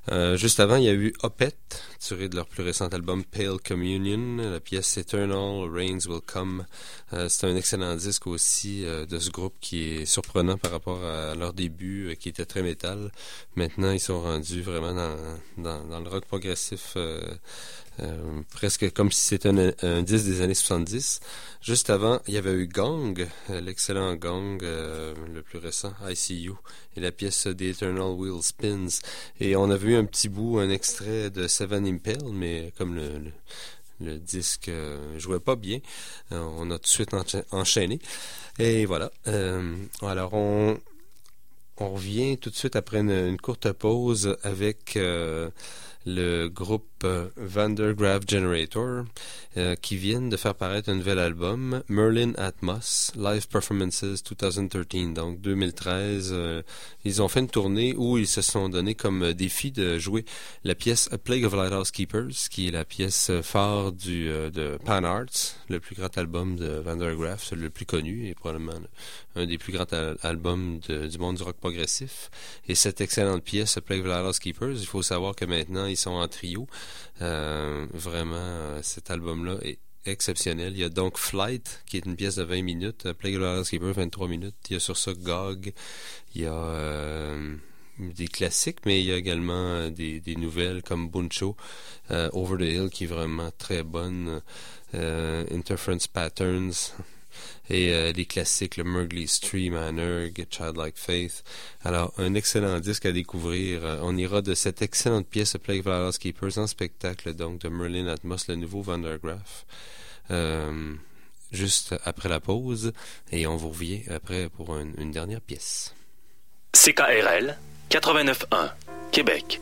Euh, juste avant, il y a eu Opeth, tiré de leur plus récent album Pale Communion, la pièce Eternal Rains Will Come. Euh, c'est un excellent disque aussi euh, de ce groupe qui est surprenant par rapport à leur début, euh, qui était très métal. Maintenant, ils sont rendus vraiment dans, dans, dans le rock progressif, euh, euh, presque comme si c'était un, un disque des années soixante-dix. Juste avant, il y avait eu Gong, euh, l'excellent Gong, euh, le plus récent, I See You, et la pièce The Eternal Wheel Spins. Et on avait eu un petit bout, un extrait de Seven Impale, mais comme le, le, le disque euh, jouait pas bien, euh, on a tout de suite encha- enchaîné. Et voilà. Euh, alors, on, on revient tout de suite après une, une courte pause avec euh, le groupe euh, Vandergraaf Generator euh, qui viennent de faire paraître un nouvel album, Merlin Atmos, Live Performances vingt treize. Donc deux mille treize, euh, ils ont fait une tournée où ils se sont donné comme défi de jouer la pièce A Plague of Lighthouse Keepers, qui est la pièce phare du, euh, de Pan Arts, le plus grand album de Vandergraaf, celui le plus connu et probablement le, un des plus grands al- albums de, du monde du rock progressif. Et cette excellente pièce, A Plague of Lighthouse Keepers, il faut savoir que maintenant ils sont en trio. Euh, vraiment, euh, cet album-là est exceptionnel. Il y a donc Flight, qui est une pièce de vingt minutes, A Plague of Lighthouse Keepers, vingt-trois minutes. Il y a sur ça Gog. Il y a euh, des classiques, mais il y a également des, des nouvelles comme Buncho, euh, Over the Hill, qui est vraiment très bonne, euh, Interference Patterns, et euh, les classiques, le Murgley Stream, Anurg, Childlike Faith. Alors, un excellent disque à découvrir. Euh, on ira de cette excellente pièce, Plague of Lighthouse Keepers, en spectacle, donc, de Merlin Atmos, le nouveau Vandergraaf, euh, juste après la pause, et on vous revient après pour une, une dernière pièce. C K R L quatre-vingt-neuf un, Québec.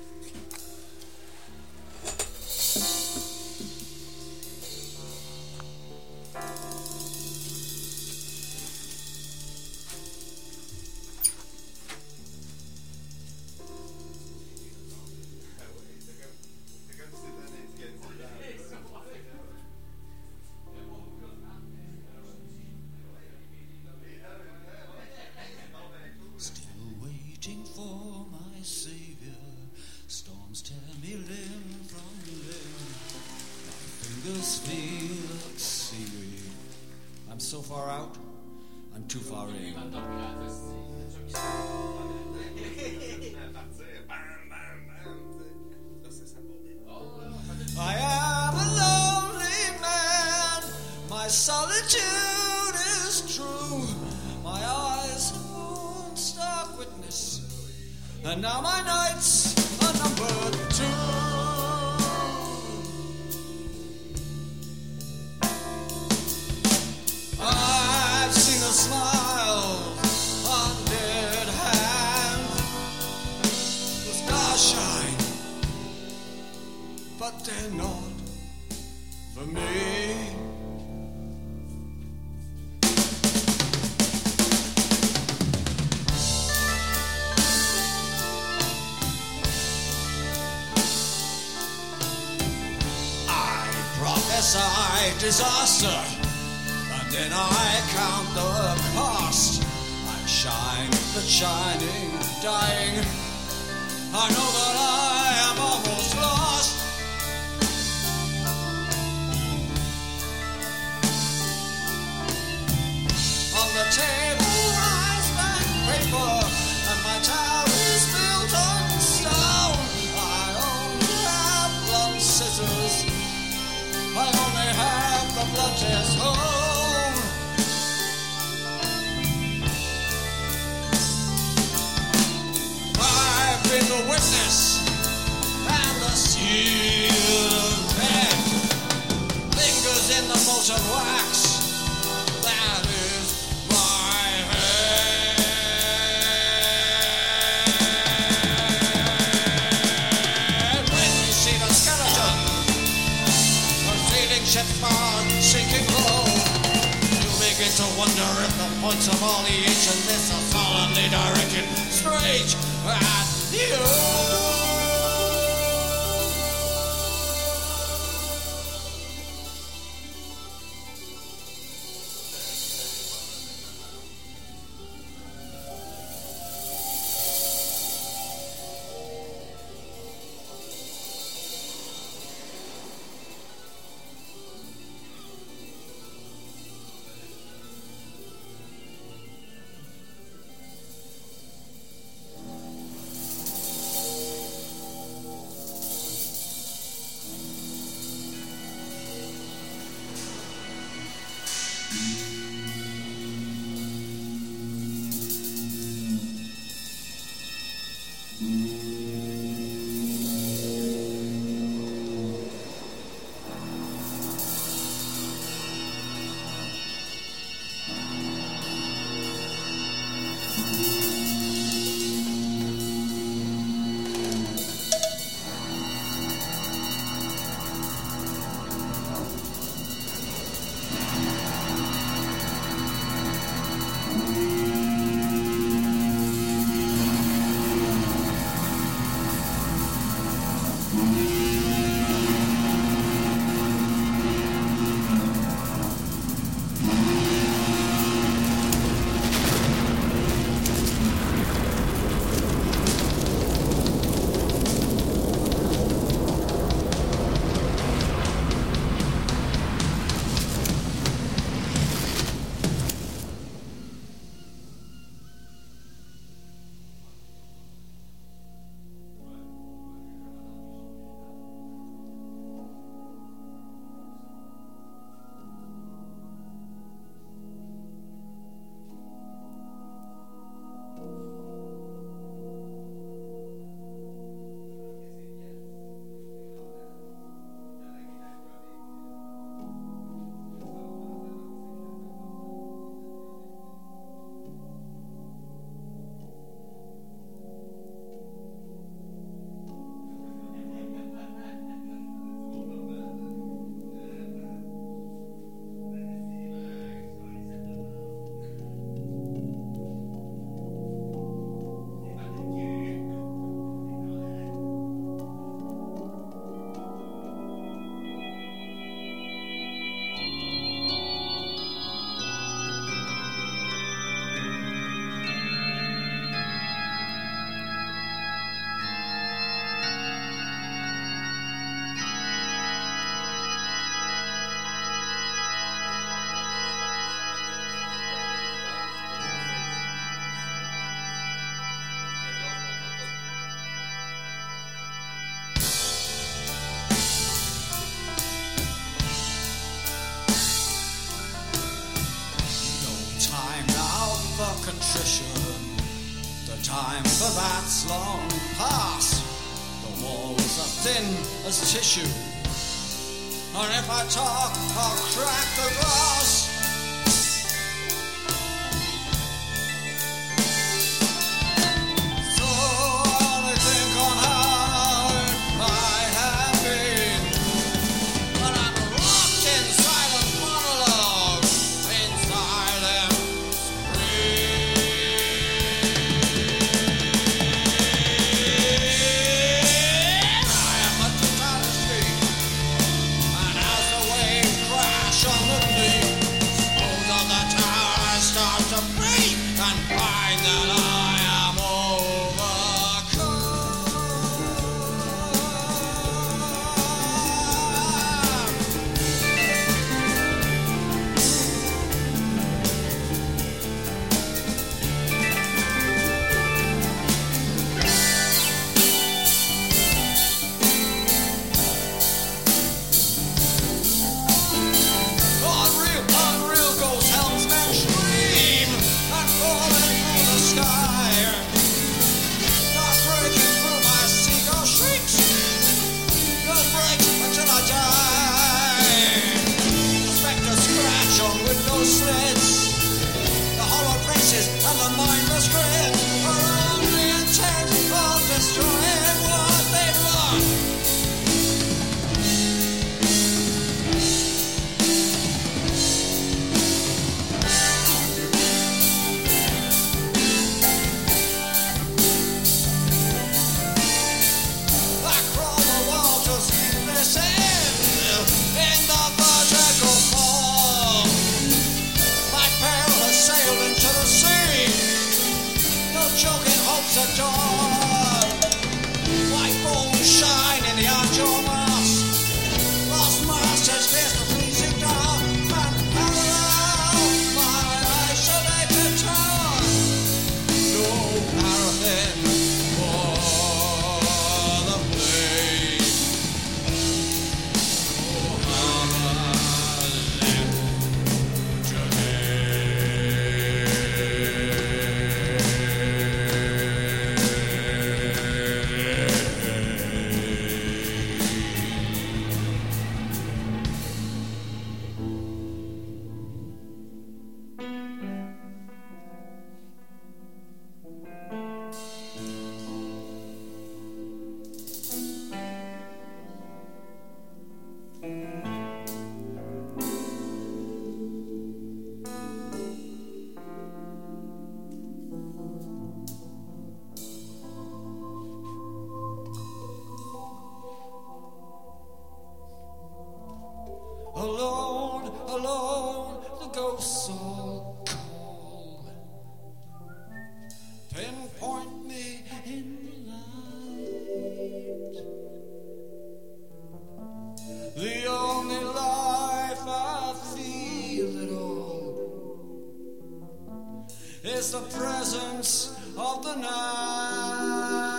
So far out, I'm too far in. I am a lonely man, my solitude is true, my eyes hold stark witness, and now my nights are numbered two. I've seen a smile on dead hand, the stars shine, but they're not for me. I prophesy disaster, then I count the cost. I shine, the shining, dying. I know that I am almost lost. On the table lies my paper, and my tower is built on stone. I only have blunt scissors. I only have the bluntest hole. Been the witness and the seal of death lingers in the molten wax. That is my head. When you see the skeleton of fading ship bound, sinking low, you begin to wonder if the points of all the ancientness are solemnly directed straight at you. of contrition. The time for that's long past. The walls are thin as tissue, and if I talk, I'll crack the glass. So I only think on how it might have been, but I'm locked in silent monologue, in silent I am a totality, and as the waves crash on the deep, those on the tower I start to breathe and find that I am Unreal, unreal goes helmsman stream and falling through the sky. Not breaking through my seagull shrieks. No break until I die. The spectre scratch on window slits. The hollow faces and the mindless grin are only intent on destroying what they've lost. I crawl the wall to see this end in the vertical fall. My peril has sailed into the sea. No choking hopes at all. White bones shine in the arch of mask. Lost masters face the freezing dark and parallel my isolated tower. No paraffin for the blade. No hammer left Alone, alone, the ghosts all call. Pinpoint me in the light. The only life I feel at all is the presence of the night.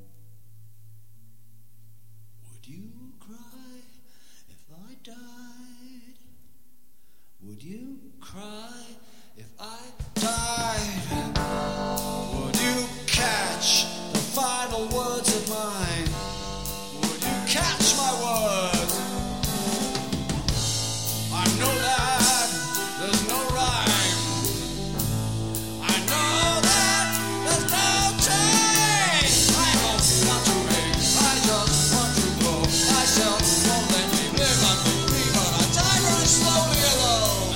Would you cry if I die? Would you cry if I died? Would you catch the final words of mine? Would you catch my words? I know that there's no rhyme. I know that there's no change. I don't want to make, I just want to blow myself. Won't let me live on me, but I die very slowly alone.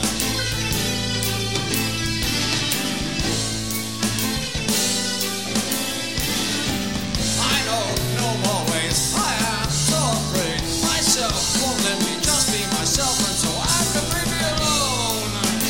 I know no more ways. I am so afraid myself won't let me just be myself, and so I have to leave me alone.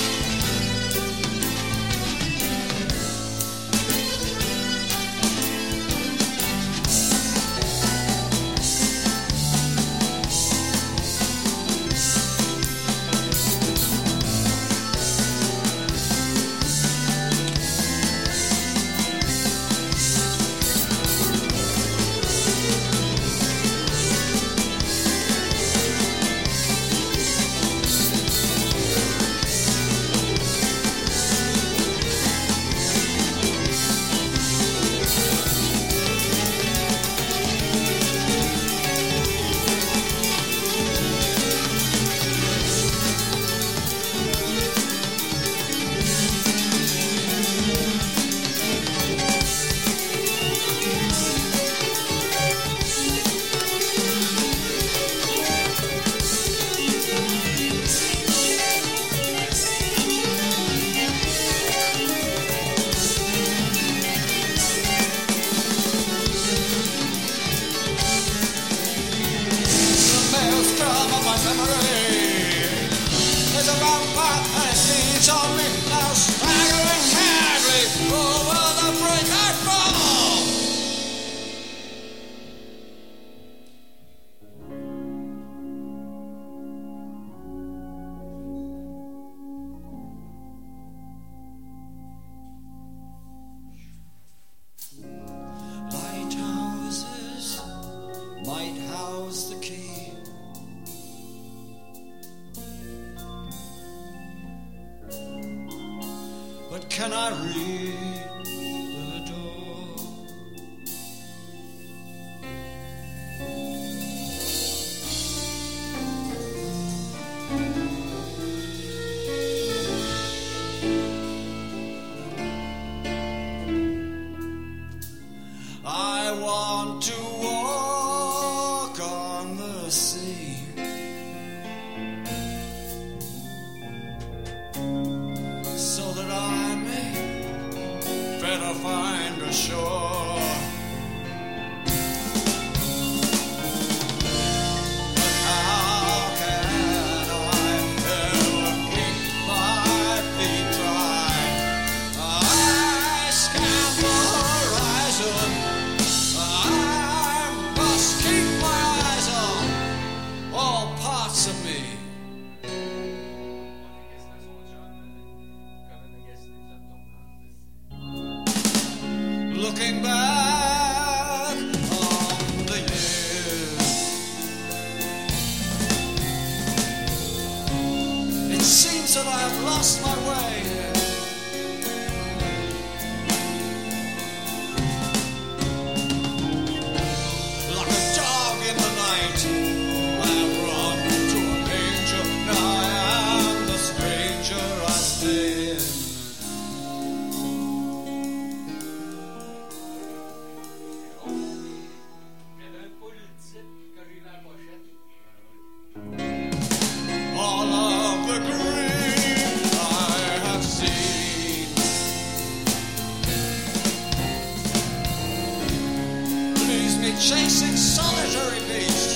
The maelstrom of my memory is a vampire and it feeds on me now, staggering madly over the brink I fall. Lighthouses might house the key. But can I read the door? I want to walk on the sea, so that I may better find a shore. But how can I ever keep my feet dry? I scan the horizon. I must keep my eyes on all parts of me. Looking back on the years, it seems that I have lost my way. Like a dog in the night, I have run to a danger. Now I am the stranger I've been. All of the green I have seen leaves me chasing solitary beasts.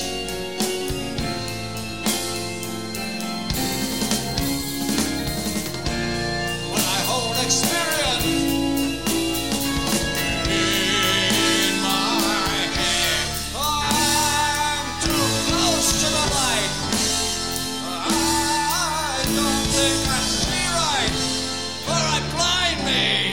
When I hold experience in my head, I'm too close to the light. I don't think I see right, for I blind me.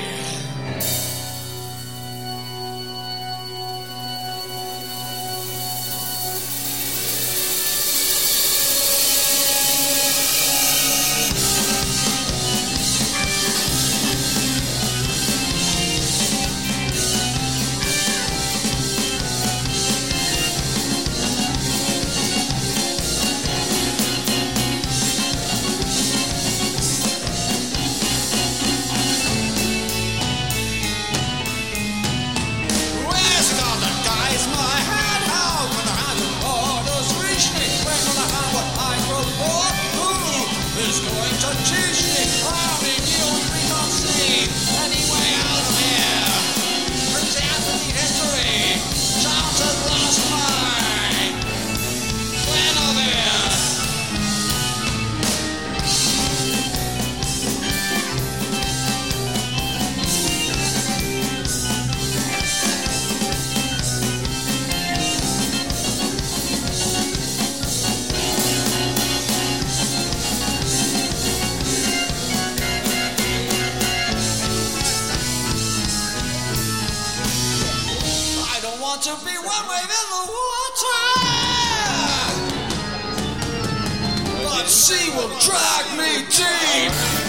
to be one wave in the water, but sea will drag me deep.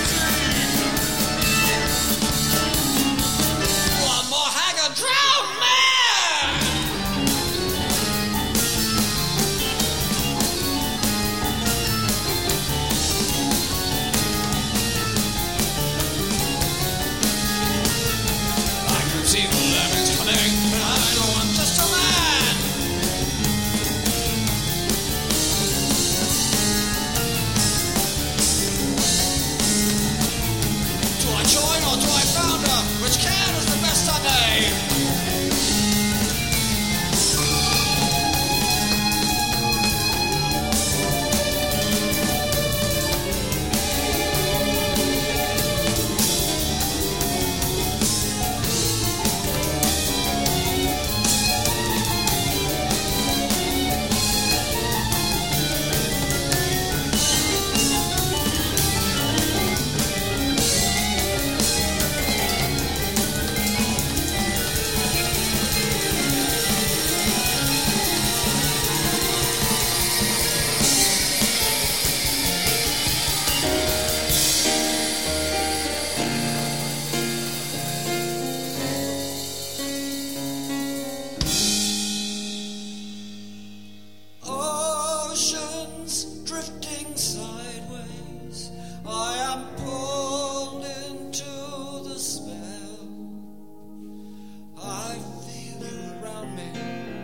One more hanger drown me. See the lemons coming, but I know I'm just a man. Do I join or do I founder? Which can is the best I name? Oceans drifting sideways, I am pulled into the spell. I feel you around me.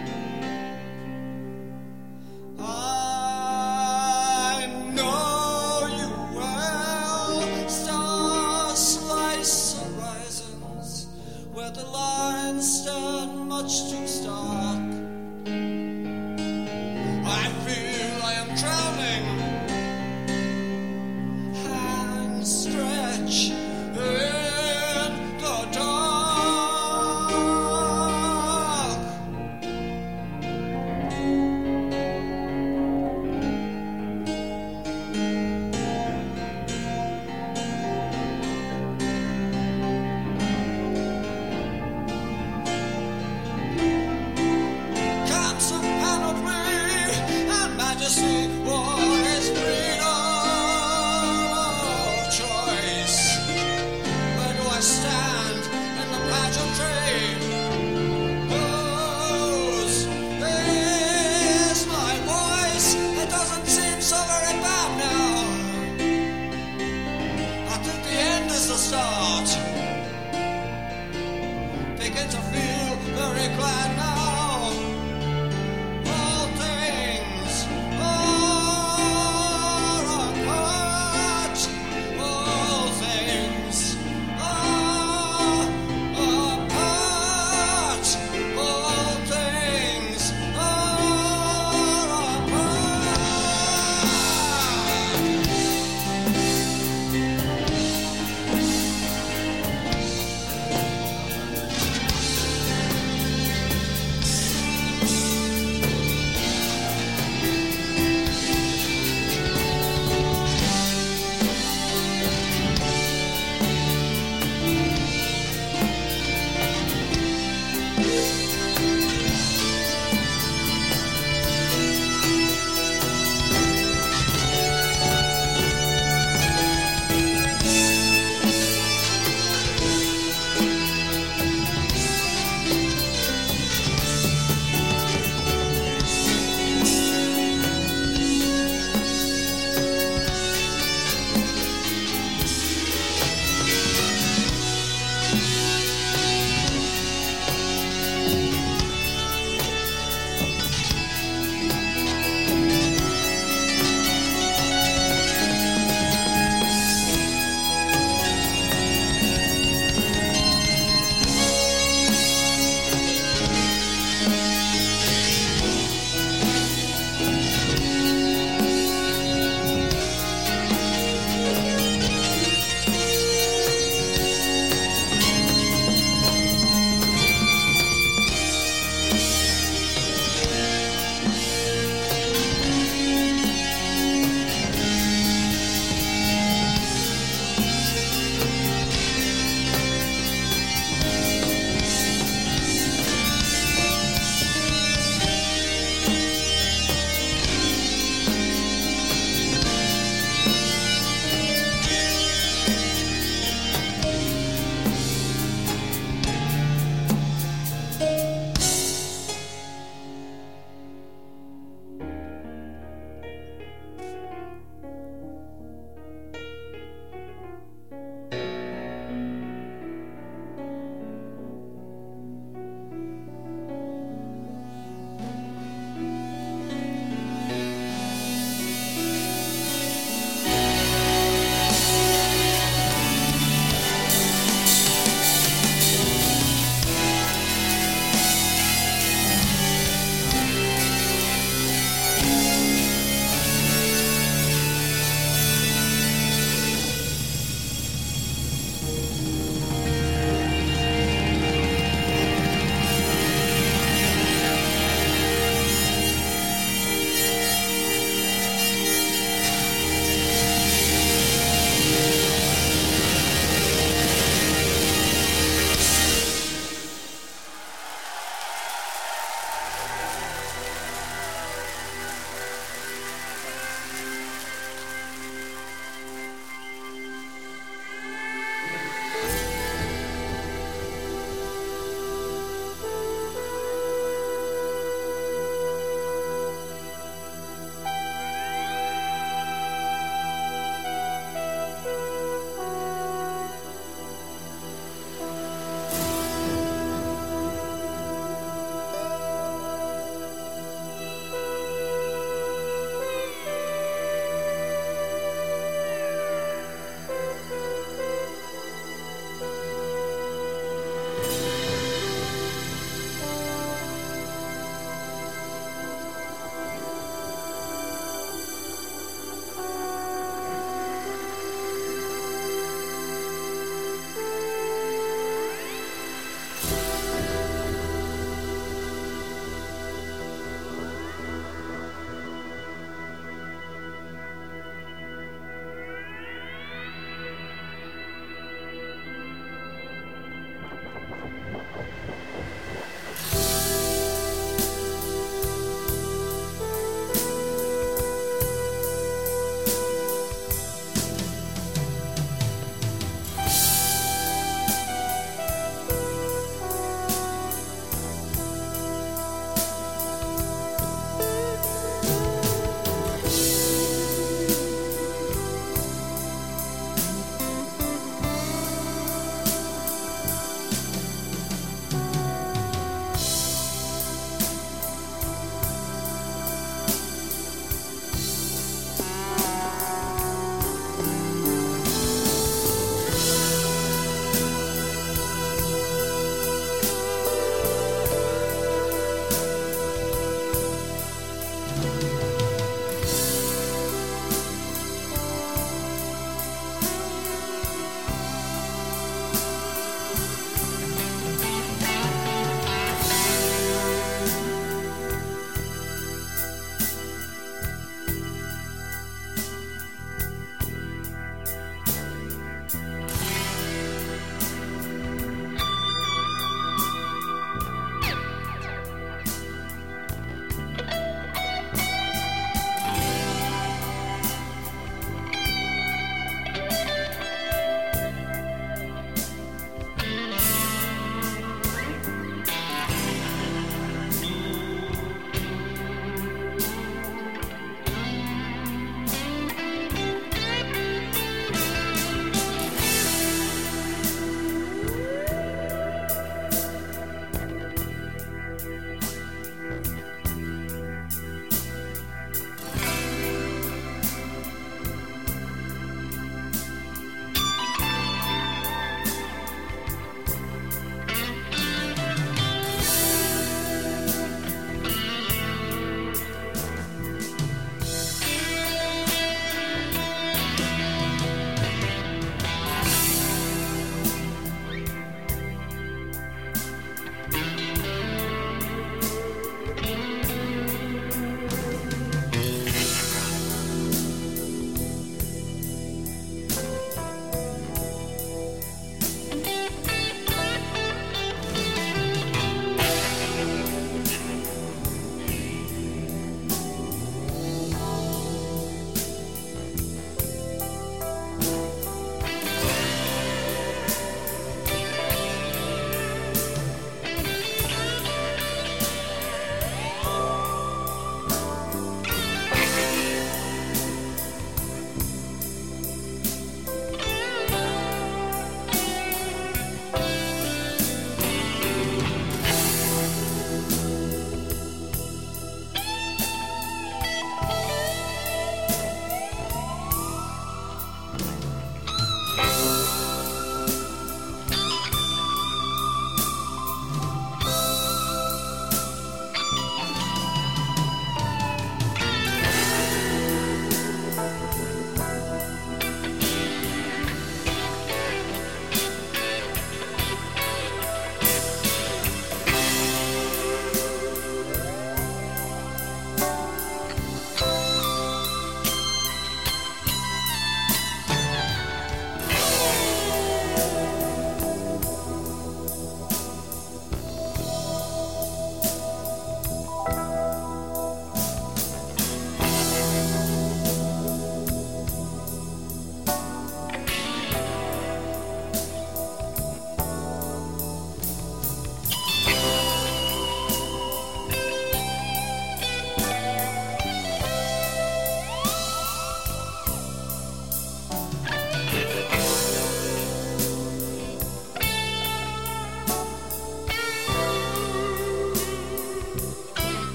I know you well. Stars slice horizons where the lines stand much too stark. I feel I am drowning. Hands stretch in the dark. Comes a panoply and majesty. What is freedom of choice? Where do I stand in the pageantry? Whose is my voice? It doesn't seem so very bad now. I think the end is the start. Begin to feel very glad now. All things, all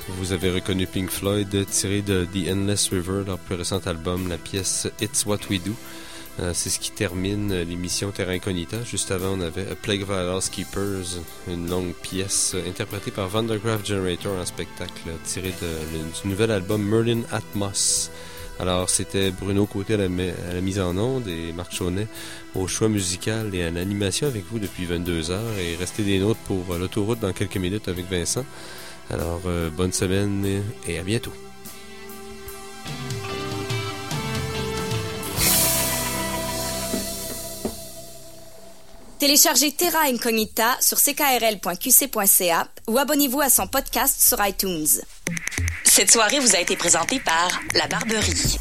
Vous avez reconnu Pink Floyd, tiré de The Endless River, leur plus récent album, la pièce It's What We Do. Euh, c'est ce qui termine l'émission Terra Incognita. Juste avant, on avait A Plague of Housekeepers, une longue pièce interprétée par Vandergraaf Generator en spectacle, tirée de, du nouvel album Merlin Atmos. Alors, c'était Bruno Côté à la, à la mise en onde et Marc Chaunet au choix musical et à l'animation avec vous depuis vingt-deux heures. Et restez des nôtres pour l'autoroute dans quelques minutes avec Vincent. Alors, euh, bonne semaine et à bientôt. Téléchargez Terra Incognita sur c k r l point q c point c a ou abonnez-vous à son podcast sur iTunes. Cette soirée vous a été présentée par La Barberie.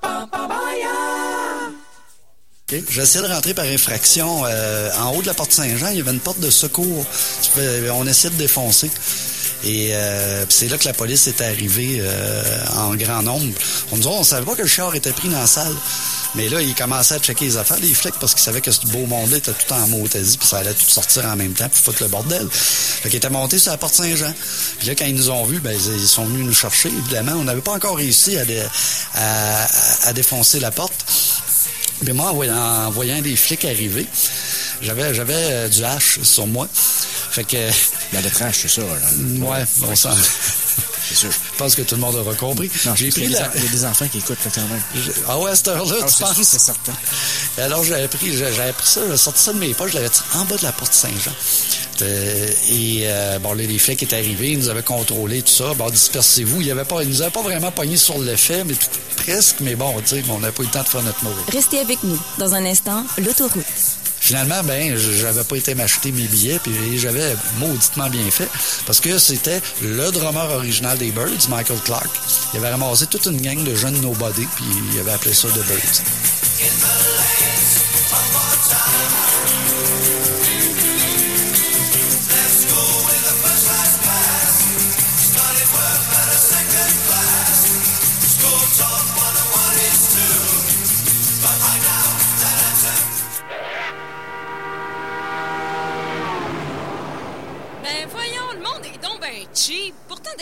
Okay. J'essayais de rentrer par infraction. Euh, en haut de la porte Saint-Jean, il y avait une porte de secours. On essayait de défoncer. Et euh, c'est là que la police est arrivée euh, en grand nombre. On nous dit, on savait pas que le char était pris dans la salle. Mais là, ils commençaient à checker les affaires, les flics, parce qu'ils savaient que ce beau monde-là était tout en motasie, puis ça allait tout sortir en même temps, puis foutre le bordel. Fait qu'ils étaient montés sur la porte Saint-Jean. Puis là, quand ils nous ont vus, ben ils sont venus nous chercher, évidemment. On n'avait pas encore réussi à, dé, à, à défoncer la porte. Mais moi, en voyant, en voyant des flics arriver, j'avais, j'avais du hache sur moi. Fait que... La lettrage, c'est ça, là. Ouais, bon sang. C'est sûr. Je pense que tout le monde aura compris. Non, j'ai pris il, y la... il y a des enfants qui écoutent, quand même. Je... Ah ouais, à cette heure-là, ah, tu c'est penses? Sûr, c'est certain. Et alors, j'avais pris, j'avais pris ça, j'avais sorti ça de mes poches, je l'avais tiré en bas de la porte Saint-Jean. Euh, et, euh, bon, là, les flics étaient arrivés, ils nous avaient contrôlé, tout ça. Bon, dispersez-vous. Ils avaient pas, ils nous avaient pas vraiment pogné sur le fait, mais tout, presque, mais bon, tu sais, on n'a pas eu le temps de faire notre mauvais. Restez avec nous. Dans un instant, l'autoroute. Finalement, ben, j'avais pas été m'acheter mes billets, puis j'avais mauditement bien fait, parce que c'était le drummer original des Byrds, Michael Clark. Il avait ramassé toute une gang de jeunes nobody, puis il avait appelé ça The Byrds. Ben voyons, le monde est donc ben cheap. Pourtant,